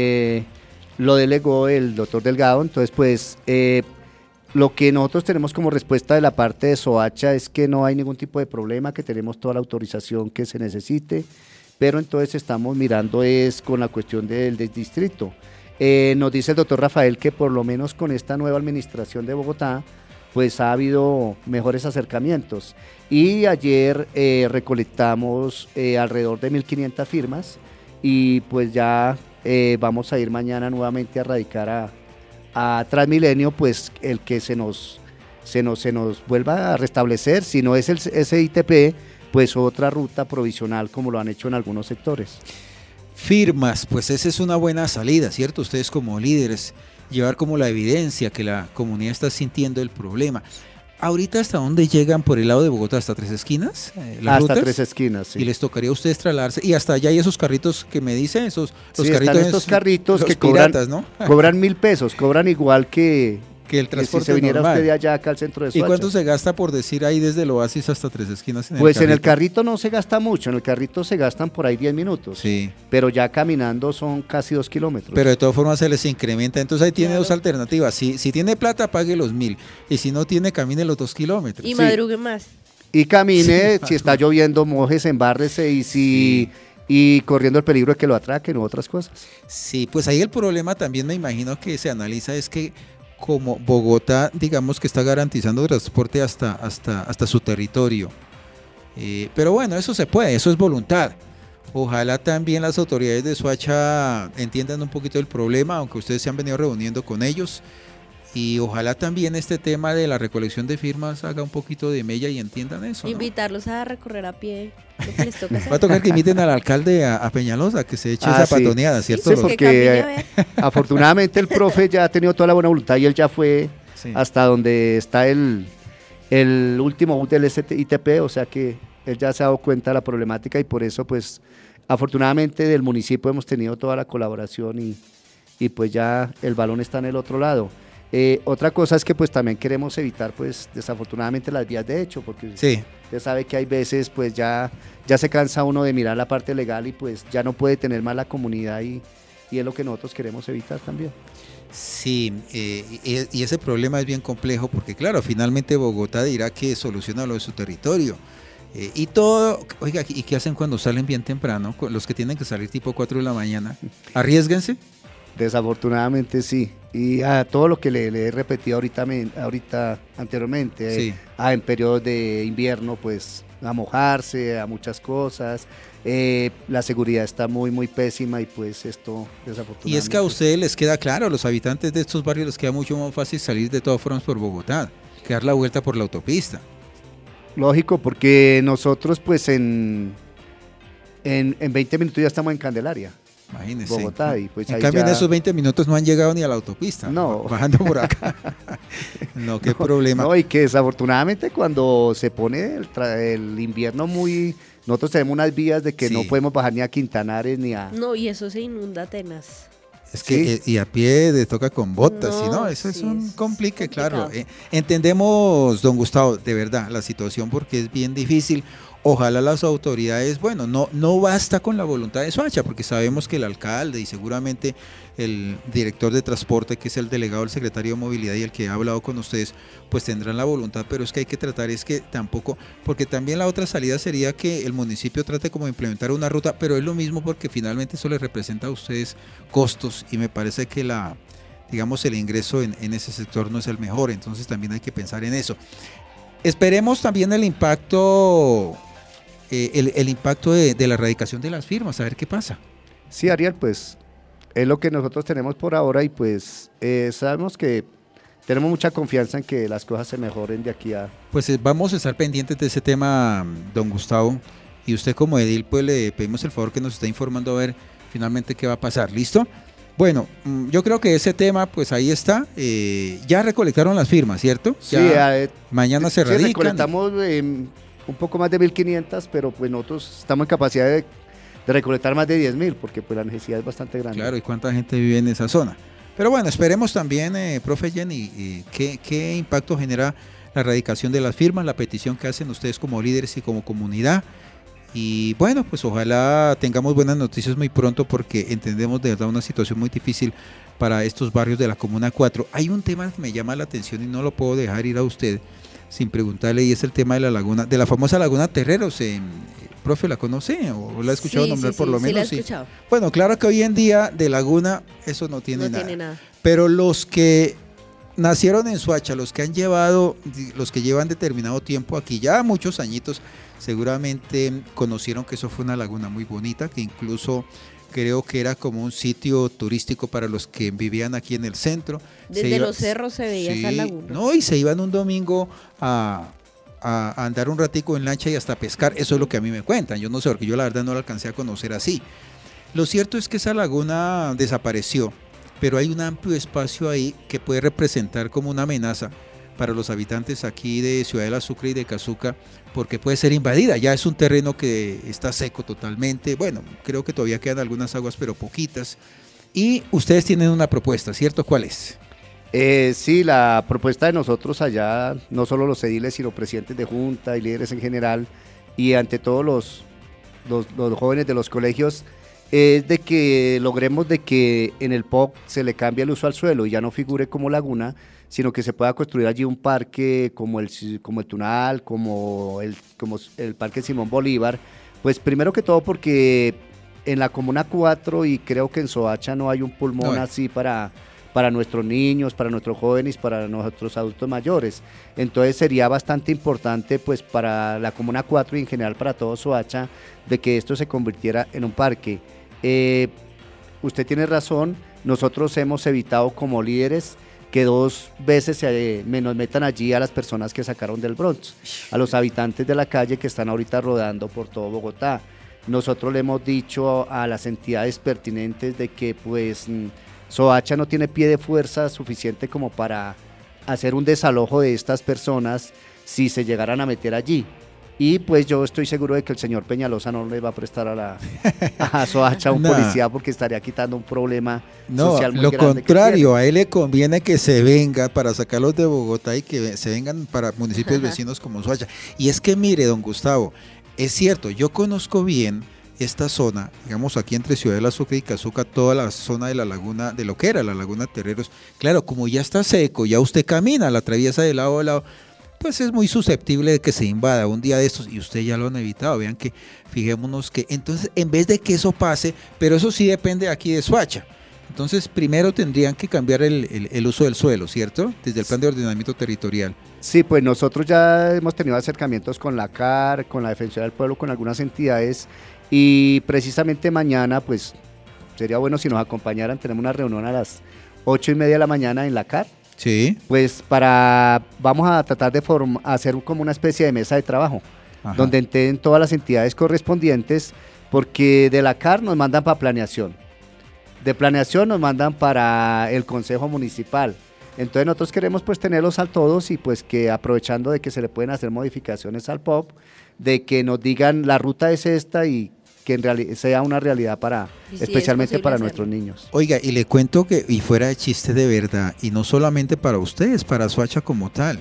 S1: Lo delegó el doctor Delgado, entonces pues lo que nosotros tenemos como respuesta de la parte de Soacha es que no hay ningún tipo de problema, que tenemos toda la autorización que se necesite, pero entonces estamos mirando es con la cuestión del distrito. Nos dice el doctor Rafael que por lo menos con esta nueva administración de Bogotá pues ha habido mejores acercamientos y ayer recolectamos alrededor de 1.500 firmas y pues ya vamos a ir mañana nuevamente a radicar a Transmilenio, pues el que se nos vuelva a restablecer, si no es el SITP, pues otra ruta provisional como lo han hecho en algunos sectores.
S8: Firmas, pues esa es una buena salida, ¿cierto? Ustedes como líderes, llevar como la evidencia que la comunidad está sintiendo el problema. ¿Ahorita hasta dónde llegan por el lado de Bogotá? ¿Hasta Tres Esquinas?
S1: Hasta rutas? Tres Esquinas, sí.
S8: Y les tocaría a ustedes trasladarse. Y hasta allá hay esos carritos que me dicen, los
S1: sí,
S8: carritos.
S1: Están estos carritos que
S8: piratas,
S1: cobran 1.000 pesos, cobran igual que
S8: que el transporte
S1: si se viniera
S8: normal.
S1: usted de allá acá al centro de
S8: ¿Y
S1: Soacha.
S8: cuánto se gasta por decir ahí desde el Oasis hasta Tres Esquinas?
S1: Pues en el carrito no se gasta mucho, en el carrito se gastan por ahí 10 minutos.
S8: Sí.
S1: Pero ya caminando son casi 2 kilómetros.
S8: Pero de todas formas se les incrementa, entonces ahí tiene dos alternativas. Si tiene plata, pague los 1.000. Y si no tiene, camine los 2 kilómetros.
S13: Y madrugue más.
S1: Y camine, si está lloviendo, mojese, embárrese y corriendo el peligro de que lo atraquen u otras cosas.
S8: Sí, pues ahí el problema también me imagino que se analiza es que como Bogotá, digamos que está garantizando transporte hasta su territorio. Pero bueno, eso se puede, eso es voluntad. Ojalá también las autoridades de Soacha entiendan un poquito el problema, aunque ustedes se han venido reuniendo con ellos. Y ojalá también este tema de la recolección de firmas haga un poquito de mella y entiendan eso, ¿no?
S13: Invitarlos a recorrer a pie, lo que les toca hacer.
S8: Va a tocar que inviten al alcalde a Peñalosa, que se eche esa patoneada, ¿cierto?
S1: Sí, porque afortunadamente el profe ya ha tenido toda la buena voluntad y él ya fue hasta donde está el último bus del ITP, o sea que él ya se ha dado cuenta de la problemática y por eso pues afortunadamente del municipio hemos tenido toda la colaboración y pues ya el balón está en el otro lado. Otra cosa es que pues también queremos evitar pues desafortunadamente las vías de hecho, porque usted sabe que hay veces pues ya se cansa uno de mirar la parte legal y pues ya no puede tener más la comunidad y es lo que nosotros queremos evitar también.
S8: Sí, y ese problema es bien complejo porque claro, finalmente Bogotá dirá que soluciona lo de su territorio. Y todo, oiga, ¿y qué hacen cuando salen bien temprano? Los que tienen que salir tipo 4 de la mañana, ¿arriésguense?
S1: Desafortunadamente sí, y a todo lo que le he repetido ahorita anteriormente, en periodos de invierno pues a mojarse, a muchas cosas, la seguridad está muy muy pésima y pues esto desafortunadamente.
S8: Y es que a ustedes les queda claro, a los habitantes de estos barrios les queda mucho más fácil salir de todas formas por Bogotá, que dar la vuelta por la autopista.
S1: Lógico, porque nosotros pues en 20 minutos ya estamos en Candelaria.
S8: Imagínese.
S1: Bogotá, y pues
S8: en
S1: ahí
S8: cambio
S1: ya...
S8: en esos 20 minutos no han llegado ni a la autopista,
S1: no,
S8: bajando por acá. No, qué problema.
S1: No, y que desafortunadamente cuando se pone el invierno nosotros tenemos unas vías de que no podemos bajar ni a Quintanares ni a...
S13: No, y eso se inunda tenaz.
S8: Es que y a pie le toca con botas,
S13: No,
S8: ¿sí, no? Eso es un complique,
S13: complicado.
S8: claro. Entendemos, don Gustavo, de verdad, la situación porque es bien difícil. Ojalá las autoridades, bueno, no basta con la voluntad de Soacha, porque sabemos que el alcalde y seguramente el director de transporte, que es el delegado del secretario de movilidad y el que ha hablado con ustedes, pues tendrán la voluntad, pero es que hay que tratar, es que tampoco, porque también la otra salida sería que el municipio trate como de implementar una ruta, pero es lo mismo porque finalmente eso les representa a ustedes costos y me parece que el ingreso en ese sector no es el mejor, entonces también hay que pensar en eso. Esperemos también el impacto... el impacto de la erradicación de las firmas, a ver qué pasa.
S1: Sí, Ariel, pues es lo que nosotros tenemos por ahora y pues sabemos que tenemos mucha confianza en que las cosas se mejoren de aquí a...
S8: Pues vamos a estar pendientes de ese tema, don Gustavo, y usted como edil pues le pedimos el favor que nos esté informando a ver finalmente qué va a pasar, ¿listo? Bueno, yo creo que ese tema pues ahí está, ya recolectaron las firmas, ¿cierto? Ya
S1: sí,
S8: mañana se radican.
S1: Sí, recolectamos... un poco más de 1.500, pero pues nosotros estamos en capacidad de recolectar más de 10.000, porque pues la necesidad es bastante grande.
S8: Claro, ¿y cuánta gente vive en esa zona? Pero bueno, esperemos también, profe Jenny, qué impacto genera la erradicación de las firmas, la petición que hacen ustedes como líderes y como comunidad. Y bueno, pues ojalá tengamos buenas noticias muy pronto, porque entendemos de verdad una situación muy difícil para estos barrios de la Comuna 4. Hay un tema que me llama la atención y no lo puedo dejar ir a usted sin preguntarle, y es el tema de la laguna, de la famosa laguna Terreros. ¿Profe, la conoce o la ha escuchado nombrar por lo menos?
S13: Sí, la he escuchado.
S8: Bueno, claro que hoy en día de laguna eso no tiene nada. Pero los que nacieron en Soacha, los que llevan determinado tiempo aquí, ya muchos añitos, seguramente conocieron que eso fue una laguna muy bonita, que incluso creo que era como un sitio turístico para los que vivían aquí en el centro.
S13: Desde los cerros se veía esa laguna.
S8: No, y se iban un domingo a andar un ratico en lancha y hasta pescar. Eso es lo que a mí me cuentan. Yo no sé, porque yo la verdad no la alcancé a conocer así. Lo cierto es que esa laguna desapareció, pero hay un amplio espacio ahí que puede representar como una amenaza para los habitantes aquí de Ciudad del Sucre y de Cazuca, porque puede ser invadida. Ya es un terreno que está seco totalmente. Bueno, creo que todavía quedan algunas aguas, pero poquitas. Y ustedes tienen una propuesta, ¿cierto? ¿Cuál es?
S1: Sí, la propuesta de nosotros allá, no solo los ediles, sino presidentes de junta y líderes en general, y ante todos los jóvenes de los colegios, es de que logremos de que en el POC se le cambie el uso al suelo y ya no figure como laguna, sino que se pueda construir allí un parque como el Tunal, como el Parque Simón Bolívar. Pues primero que todo porque en la Comuna 4 y creo que en Soacha no hay un pulmón así para nuestros niños, para nuestros jóvenes, para nuestros adultos mayores. Entonces sería bastante importante pues para la Comuna 4 y en general para todo Soacha de que esto se convirtiera en un parque. Usted tiene razón, nosotros hemos evitado como líderes que 2 veces nos metan allí a las personas que sacaron del Bronx, a los habitantes de la calle que están ahorita rodando por todo Bogotá. Nosotros le hemos dicho a las entidades pertinentes de que pues Soacha no tiene pie de fuerza suficiente como para hacer un desalojo de estas personas si se llegaran a meter allí. Y pues yo estoy seguro de que el señor Peñalosa no le va a prestar a Soacha un policía porque estaría quitando un problema social muy grande.
S8: No, lo contrario, a él le conviene que se venga para sacarlos de Bogotá y que se vengan para municipios vecinos como Soacha. Y es que mire, don Gustavo, es cierto, yo conozco bien esta zona, digamos aquí entre Ciudad de la Sucre y Cazuca, toda la zona de la laguna, de lo que era la laguna Terreros. Claro, como ya está seco, ya usted camina, la atraviesa de lado a lado, pues es muy susceptible de que se invada un día de estos, y usted ya lo han evitado. Vean que, fijémonos que, entonces, en vez de que eso pase, pero eso sí depende aquí de Soacha, entonces primero tendrían que cambiar el uso del suelo, ¿cierto? Desde el plan de ordenamiento territorial.
S1: Sí, pues nosotros ya hemos tenido acercamientos con la CAR, con la Defensoría del Pueblo, con algunas entidades, y precisamente mañana, pues, sería bueno si nos acompañaran, tenemos una reunión a las 8:30 de la mañana en la CAR.
S8: Sí.
S1: Pues vamos a tratar de hacer como una especie de mesa de trabajo, ajá, donde entren todas las entidades correspondientes, porque de la CAR nos mandan para planeación, de planeación nos mandan para el Consejo Municipal. Entonces nosotros queremos pues tenerlos a todos y pues que aprovechando de que se le pueden hacer modificaciones al POP, de que nos digan la ruta es esta y que en realidad sea una realidad especialmente para nuestros niños.
S8: Oiga, y le cuento que, y fuera de chiste de verdad, y no solamente para ustedes, para Soacha como tal,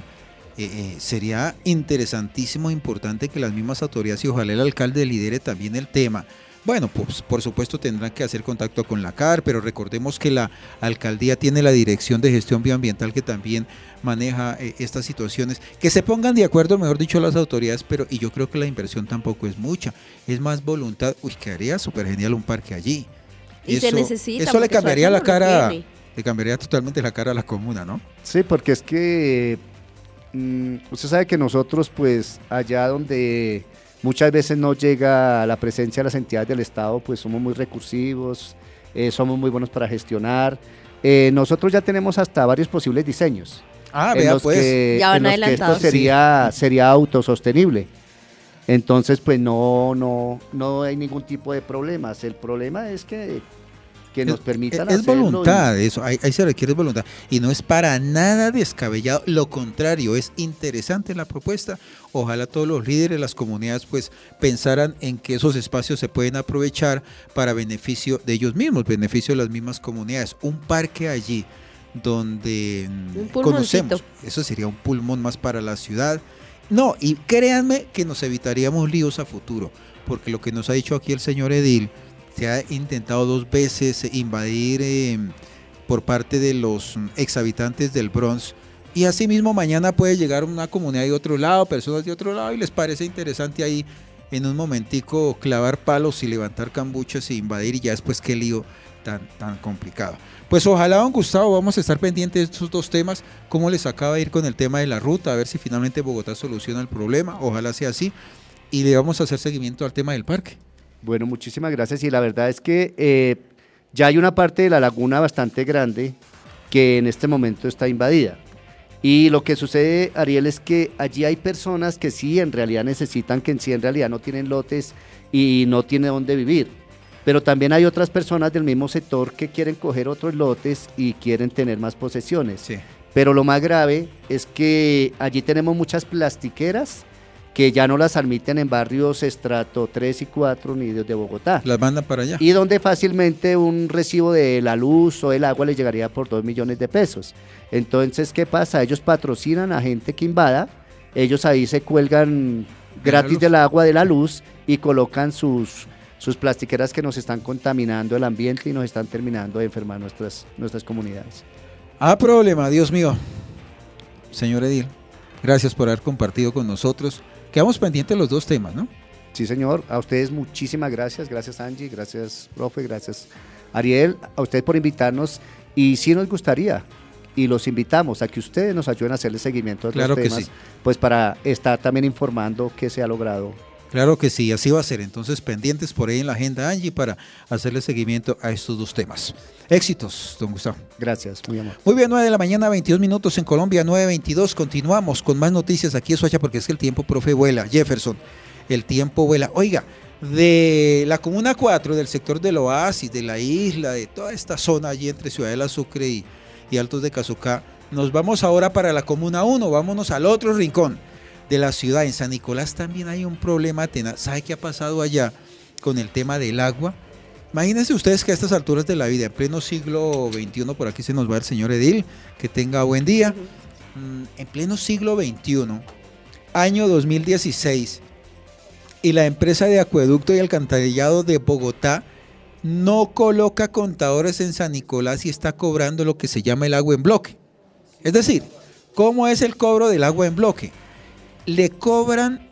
S8: sería interesantísimo, importante que las mismas autoridades y ojalá el alcalde lidere también el tema. Bueno, pues por supuesto tendrán que hacer contacto con la CAR, pero recordemos que la alcaldía tiene la Dirección de Gestión Bioambiental que también maneja estas situaciones. Que se pongan de acuerdo, mejor dicho, las autoridades, y yo creo que la inversión tampoco es mucha, es más voluntad. Uy, quedaría súper genial un parque allí.
S13: Y se necesita.
S8: Eso le cambiaría la cara, le cambiaría totalmente la cara a la comuna, ¿no?
S1: Sí, porque es que usted sabe que nosotros, pues, allá donde muchas veces no llega la presencia de las entidades del Estado, pues somos muy recursivos, somos muy buenos para gestionar. Nosotros ya tenemos hasta varios posibles diseños.
S8: Vea pues.
S13: Ya van
S1: adelantados. Que esto sería autosostenible. Entonces, pues no hay ningún tipo de problemas. El problema es que nos permitan hacerlo.
S8: Es voluntad, eso, ahí se requiere voluntad. Y no es para nada descabellado, lo contrario, es interesante la propuesta. Ojalá todos los líderes de las comunidades pues pensaran en que esos espacios se pueden aprovechar para beneficio de ellos mismos, beneficio de las mismas comunidades. Un parque allí donde conocemos, eso sería un pulmón más para la ciudad. No, y créanme que nos evitaríamos líos a futuro, porque lo que nos ha dicho aquí el señor edil, se ha intentado 2 veces invadir por parte de los exhabitantes del Bronx, y asimismo mañana puede llegar una comunidad de otro lado, personas de otro lado, y les parece interesante ahí en un momentico clavar palos y levantar cambuchas e invadir, y ya después qué lío tan complicado. Pues ojalá, don Gustavo, vamos a estar pendientes de estos 2 temas, cómo les acaba de ir con el tema de la ruta, a ver si finalmente Bogotá soluciona el problema, ojalá sea así, y le vamos a hacer seguimiento al tema del parque.
S1: Bueno, muchísimas gracias, y la verdad es que ya hay una parte de la laguna bastante grande que en este momento está invadida, y lo que sucede, Ariel, es que allí hay personas que sí en realidad necesitan, que sí en realidad no tienen lotes y no tienen dónde vivir, pero también hay otras personas del mismo sector que quieren coger otros lotes y quieren tener más posesiones.
S8: Sí.
S1: Pero lo más grave es que allí tenemos muchas plastiqueras que ya no las admiten en barrios estrato 3 y 4 ni de Bogotá.
S8: Las mandan para allá.
S1: Y donde fácilmente un recibo de la luz o el agua les llegaría por 2 millones de pesos. Entonces, ¿qué pasa? Ellos patrocinan a gente que invada, ellos ahí se cuelgan gratis del agua, de la luz, y colocan sus plastiqueras que nos están contaminando el ambiente y nos están terminando de enfermar nuestras comunidades.
S8: Problema, Dios mío. Señor Edil, gracias por haber compartido con nosotros. Quedamos pendientes de los dos temas, ¿no?
S1: Sí, señor. A ustedes muchísimas gracias. Gracias, Angie. Gracias, profe. Gracias, Ariel. A ustedes por invitarnos. Y sí nos gustaría, y los invitamos a que ustedes nos ayuden a hacerle seguimiento a los temas, sí, pues para estar también informando qué se ha logrado.
S8: Claro que sí, así va a ser. Entonces, pendientes por ahí en la agenda, Angie, para hacerle seguimiento a estos dos temas. Éxitos, don Gustavo.
S1: Gracias, muy amable.
S8: Muy bien, 9 de la mañana, 22 minutos en Colombia, 9:22. Continuamos con más noticias aquí en Soacha, porque es que el tiempo, profe, vuela. Jefferson, el tiempo vuela. Oiga, de la Comuna 4, del sector del Oasis, de la isla, de toda esta zona allí entre Ciudadela Sucre y Altos de Cazucá, nos vamos ahora para la Comuna 1, vámonos al otro rincón de la ciudad. En San Nicolás también hay un problema tenaz. ¿Sabe qué ha pasado allá con el tema del agua? Imagínense ustedes que a estas alturas de la vida, en pleno siglo XXI, por aquí se nos va el señor Edil, que tenga buen día. En pleno siglo XXI, año 2016, y la empresa de acueducto y alcantarillado de Bogotá no coloca contadores en San Nicolás y está cobrando lo que se llama el agua en bloque. Es decir, ¿cómo es el cobro del agua en bloque? Le cobran,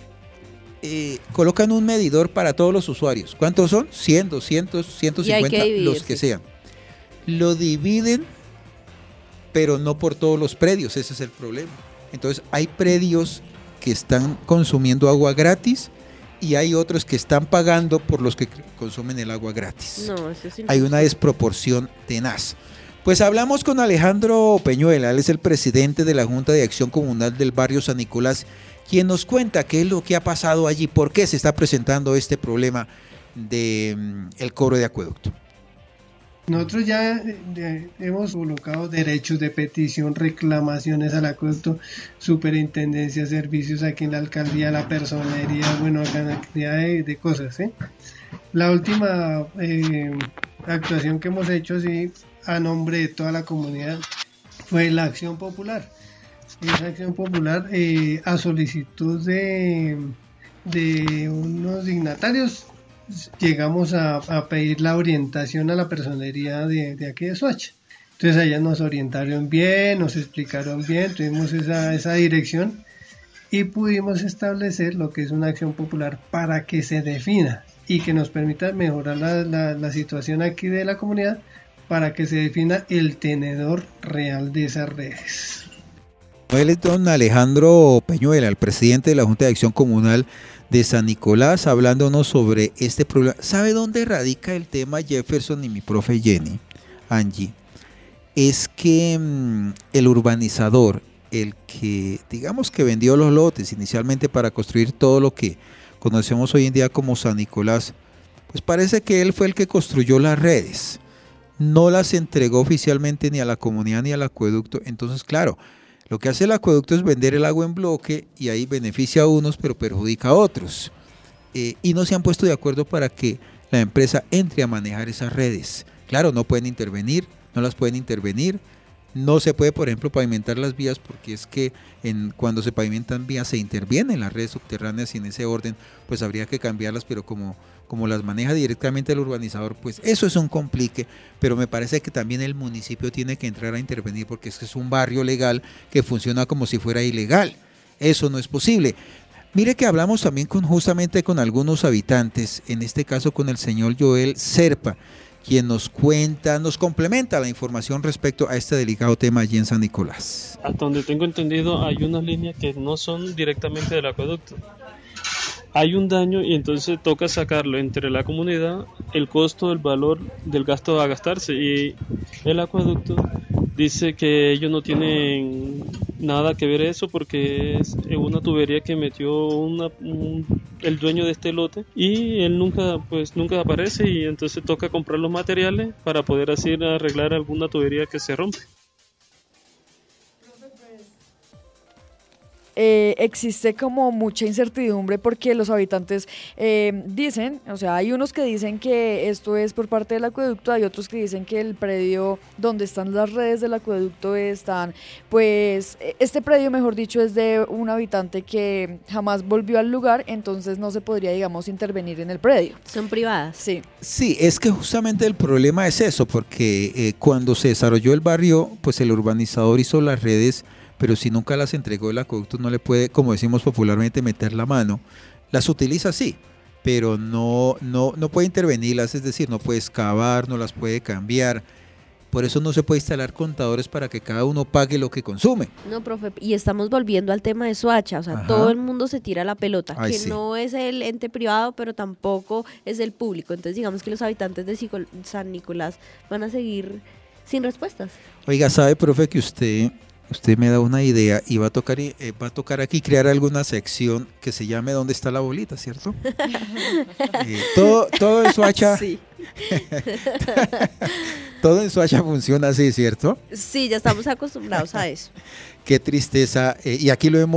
S8: colocan un medidor para todos los usuarios. ¿Cuántos son? 100, 200, 150, los que sean. Lo dividen, pero no por todos los predios, ese es el problema. Entonces hay predios que están consumiendo agua gratis y hay otros que están pagando por los que consumen el agua gratis.
S13: No, eso es
S8: hay una desproporción tenaz. Pues hablamos con Alejandro Peñuela, él es el presidente de la Junta de Acción Comunal del barrio San Nicolás, quien nos cuenta qué es lo que ha pasado allí, por qué se está presentando este problema del cobro de acueducto.
S2: Nosotros ya hemos colocado derechos de petición, reclamaciones al acueducto, superintendencia, servicios aquí en la alcaldía, la personería, bueno, cantidad de cosas, ¿eh? La última actuación que hemos hecho, sí, a nombre de toda la comunidad, fue la acción popular. Esa acción popular, a solicitud de unos dignatarios, llegamos a pedir la orientación a la personería de aquí de Soacha. Entonces allá nos orientaron bien, nos explicaron bien, tuvimos esa dirección y pudimos establecer lo que es una acción popular para que se defina y que nos permita mejorar la situación aquí de la comunidad, para que se defina el tenedor real de esas redes.
S8: Él es don Alejandro Peñuela, el presidente de la Junta de Acción Comunal de San Nicolás, hablándonos sobre este problema. ¿Sabe dónde radica el tema, Jefferson y mi profe Jenny, Angie? Es que el urbanizador, el que digamos que vendió los lotes inicialmente para construir todo lo que conocemos hoy en día como San Nicolás, pues parece que él fue el que construyó las redes. No las entregó oficialmente ni a la comunidad ni al acueducto. Entonces, claro, lo que hace el acueducto es vender el agua en bloque y ahí beneficia a unos pero perjudica a otros. Y no se han puesto de acuerdo para que la empresa entre a manejar esas redes. Claro, no pueden intervenir, no las pueden intervenir. No se puede, por ejemplo, pavimentar las vías porque es que cuando se pavimentan vías se intervienen en las redes subterráneas y en ese orden pues habría que cambiarlas, pero como las maneja directamente el urbanizador, pues eso es un complique, pero me parece que también el municipio tiene que entrar a intervenir porque es un barrio legal que funciona como si fuera ilegal. Eso no es posible. Mire que hablamos también justamente con algunos habitantes, en este caso con el señor Joel Serpa, quien nos cuenta, nos complementa la información respecto a este delicado tema allí en San Nicolás.
S6: Hasta donde tengo entendido hay unas líneas que no son directamente del acueducto. Hay un daño y entonces toca sacarlo entre la comunidad, el costo, el valor del gasto a gastarse, y el acueducto dice que ellos no tienen nada que ver eso porque es una tubería que metió el dueño de este lote y él nunca aparece, y entonces toca comprar los materiales para poder así arreglar alguna tubería que se rompe.
S3: existe como mucha incertidumbre porque los habitantes dicen, o sea, hay unos que dicen que esto es por parte del acueducto, hay otros que dicen que el predio donde están las redes del acueducto están, pues, este predio, mejor dicho, es de un habitante que jamás volvió al lugar, entonces no se podría, digamos, intervenir en el predio.
S13: Son privadas.
S3: Sí.
S8: Sí, es que justamente el problema es eso, porque cuando se desarrolló el barrio, pues el urbanizador hizo las redes, pero si nunca las entregó el acueducto no le puede, como decimos popularmente, meter la mano. Las utiliza sí, pero no puede intervenirlas, es decir, no puede excavar, no las puede cambiar. Por eso no se puede instalar contadores para que cada uno pague lo que consume.
S13: No, profe, y estamos volviendo al tema de Soacha, o sea, todo el mundo se tira la pelota, que sí, no es el ente privado, pero tampoco es el público. Entonces digamos que los habitantes de San Nicolás van a seguir sin respuestas.
S8: Oiga, ¿sabe, profe, que usted me da una idea y va a tocar aquí crear alguna sección que se llame ¿Dónde está la bolita?, ¿cierto? Todo en Soacha. Sí. Todo en Soacha funciona así, ¿cierto?
S13: Sí, ya estamos acostumbrados a eso.
S8: Qué tristeza. Y aquí lo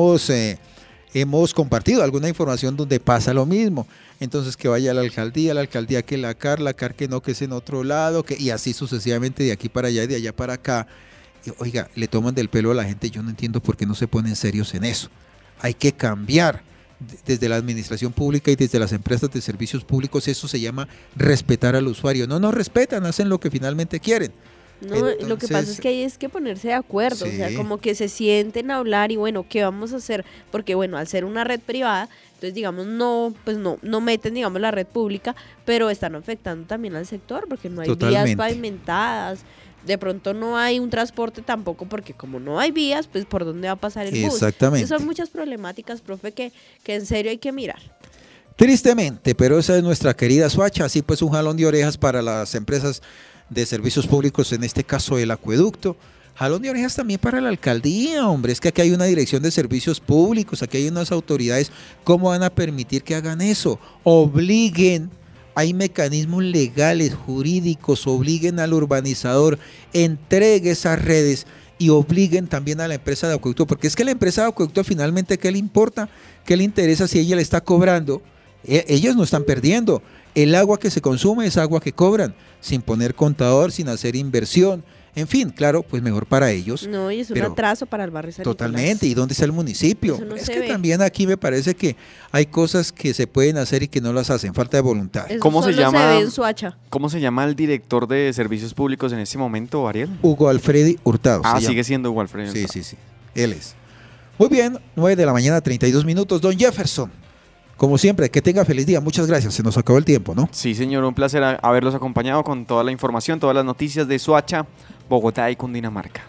S8: hemos compartido, alguna información donde pasa lo mismo. Entonces que vaya a la alcaldía que la CAR que no, que es en otro lado, y así sucesivamente de aquí para allá y de allá para acá. Oiga, le toman del pelo a la gente, yo no entiendo por qué no se ponen serios en eso. Hay que cambiar desde la administración pública y desde las empresas de servicios públicos, eso se llama respetar al usuario. No nos respetan, hacen lo que finalmente quieren.
S13: No, entonces, lo que pasa es que hay que ponerse de acuerdo, sí, o sea, como que se sienten a hablar y bueno, ¿qué vamos a hacer? Porque bueno, al ser una red privada, entonces digamos no meten, digamos, la red pública, pero están afectando también al sector porque no hay vías pavimentadas. De pronto no hay un transporte tampoco porque como no hay vías, pues ¿por dónde va a pasar el bus?
S8: Exactamente.
S13: Entonces, son muchas problemáticas, profe, que en serio hay que mirar.
S8: Tristemente, pero esa es nuestra querida Soacha, así pues un jalón de orejas para las empresas de servicios públicos, en este caso el acueducto. Jalón de orejas también para la alcaldía, hombre, es que aquí hay una dirección de servicios públicos, aquí hay unas autoridades, ¿cómo van a permitir que hagan eso? Obliguen. Hay mecanismos legales, jurídicos, obliguen al urbanizador, entregue esas redes y obliguen también a la empresa de acueducto, porque es que la empresa de acueducto finalmente, ¿qué le importa? ¿Qué le interesa si ella le está cobrando? Ellos no están perdiendo. El agua que se consume es agua que cobran, sin poner contador, sin hacer inversión. En fin, claro, pues mejor para ellos.
S13: No, y es un atraso para el barrio San Nicolás.
S8: Totalmente, ¿y dónde está el municipio?
S13: No
S8: es que también aquí me parece que hay cosas que se pueden hacer y que no las hacen, falta de voluntad.
S4: ¿Cómo se llama?
S13: Se ve en Soacha.
S4: ¿Cómo se llama el director de servicios públicos en este momento, Ariel?
S8: Hugo Alfredi Hurtado.
S4: Sigue siendo Hugo Alfredi Hurtado.
S8: Sí, él es. Muy bien, 9 de la mañana, 32 minutos. Don Jefferson, como siempre, que tenga feliz día. Muchas gracias, se nos acabó el tiempo, ¿no?
S4: Sí, señor, un placer haberlos acompañado con toda la información, todas las noticias de Soacha, Bogotá y Cundinamarca.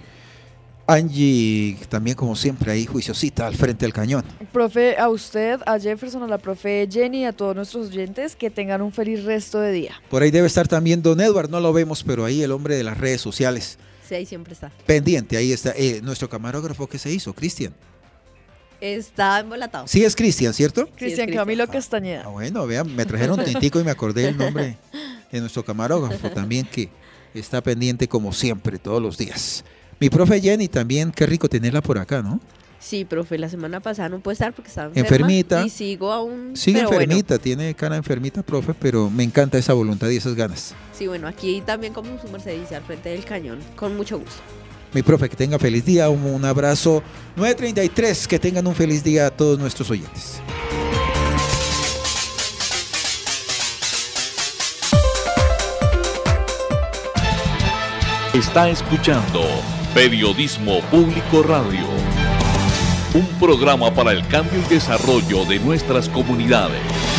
S8: Angie, también como siempre ahí juiciosita al frente del cañón.
S3: Profe, a usted, a Jefferson, a la profe Jenny, a todos nuestros oyentes, que tengan un feliz resto de día.
S8: Por ahí debe estar también don Edward, no lo vemos, pero ahí el hombre de las redes sociales.
S13: Sí, ahí siempre está.
S8: Pendiente, ahí está nuestro camarógrafo que se hizo, Cristian.
S13: Está embolatado.
S8: Sí es Cristian, ¿cierto?
S3: Cristian Camilo Castañeda.
S8: Bueno, vean, me trajeron un tintico y me acordé el nombre de nuestro camarógrafo también, que está pendiente como siempre, todos los días. Mi profe Jenny también, qué rico tenerla por acá, ¿no?
S13: Sí, profe, la semana pasada no puede estar porque estaba
S8: enfermita.
S13: Y sigo aún.
S8: Sigue enfermita, tiene cara enfermita, profe, pero me encanta esa voluntad y esas ganas.
S13: Sí, bueno, aquí también como su merced dice, al frente del cañón, con mucho gusto.
S8: Mi profe, que tenga feliz día, un abrazo. 9:33, que tengan un feliz día a todos nuestros oyentes.
S10: Está escuchando Periodismo Público Radio, un programa para el cambio y desarrollo de nuestras comunidades.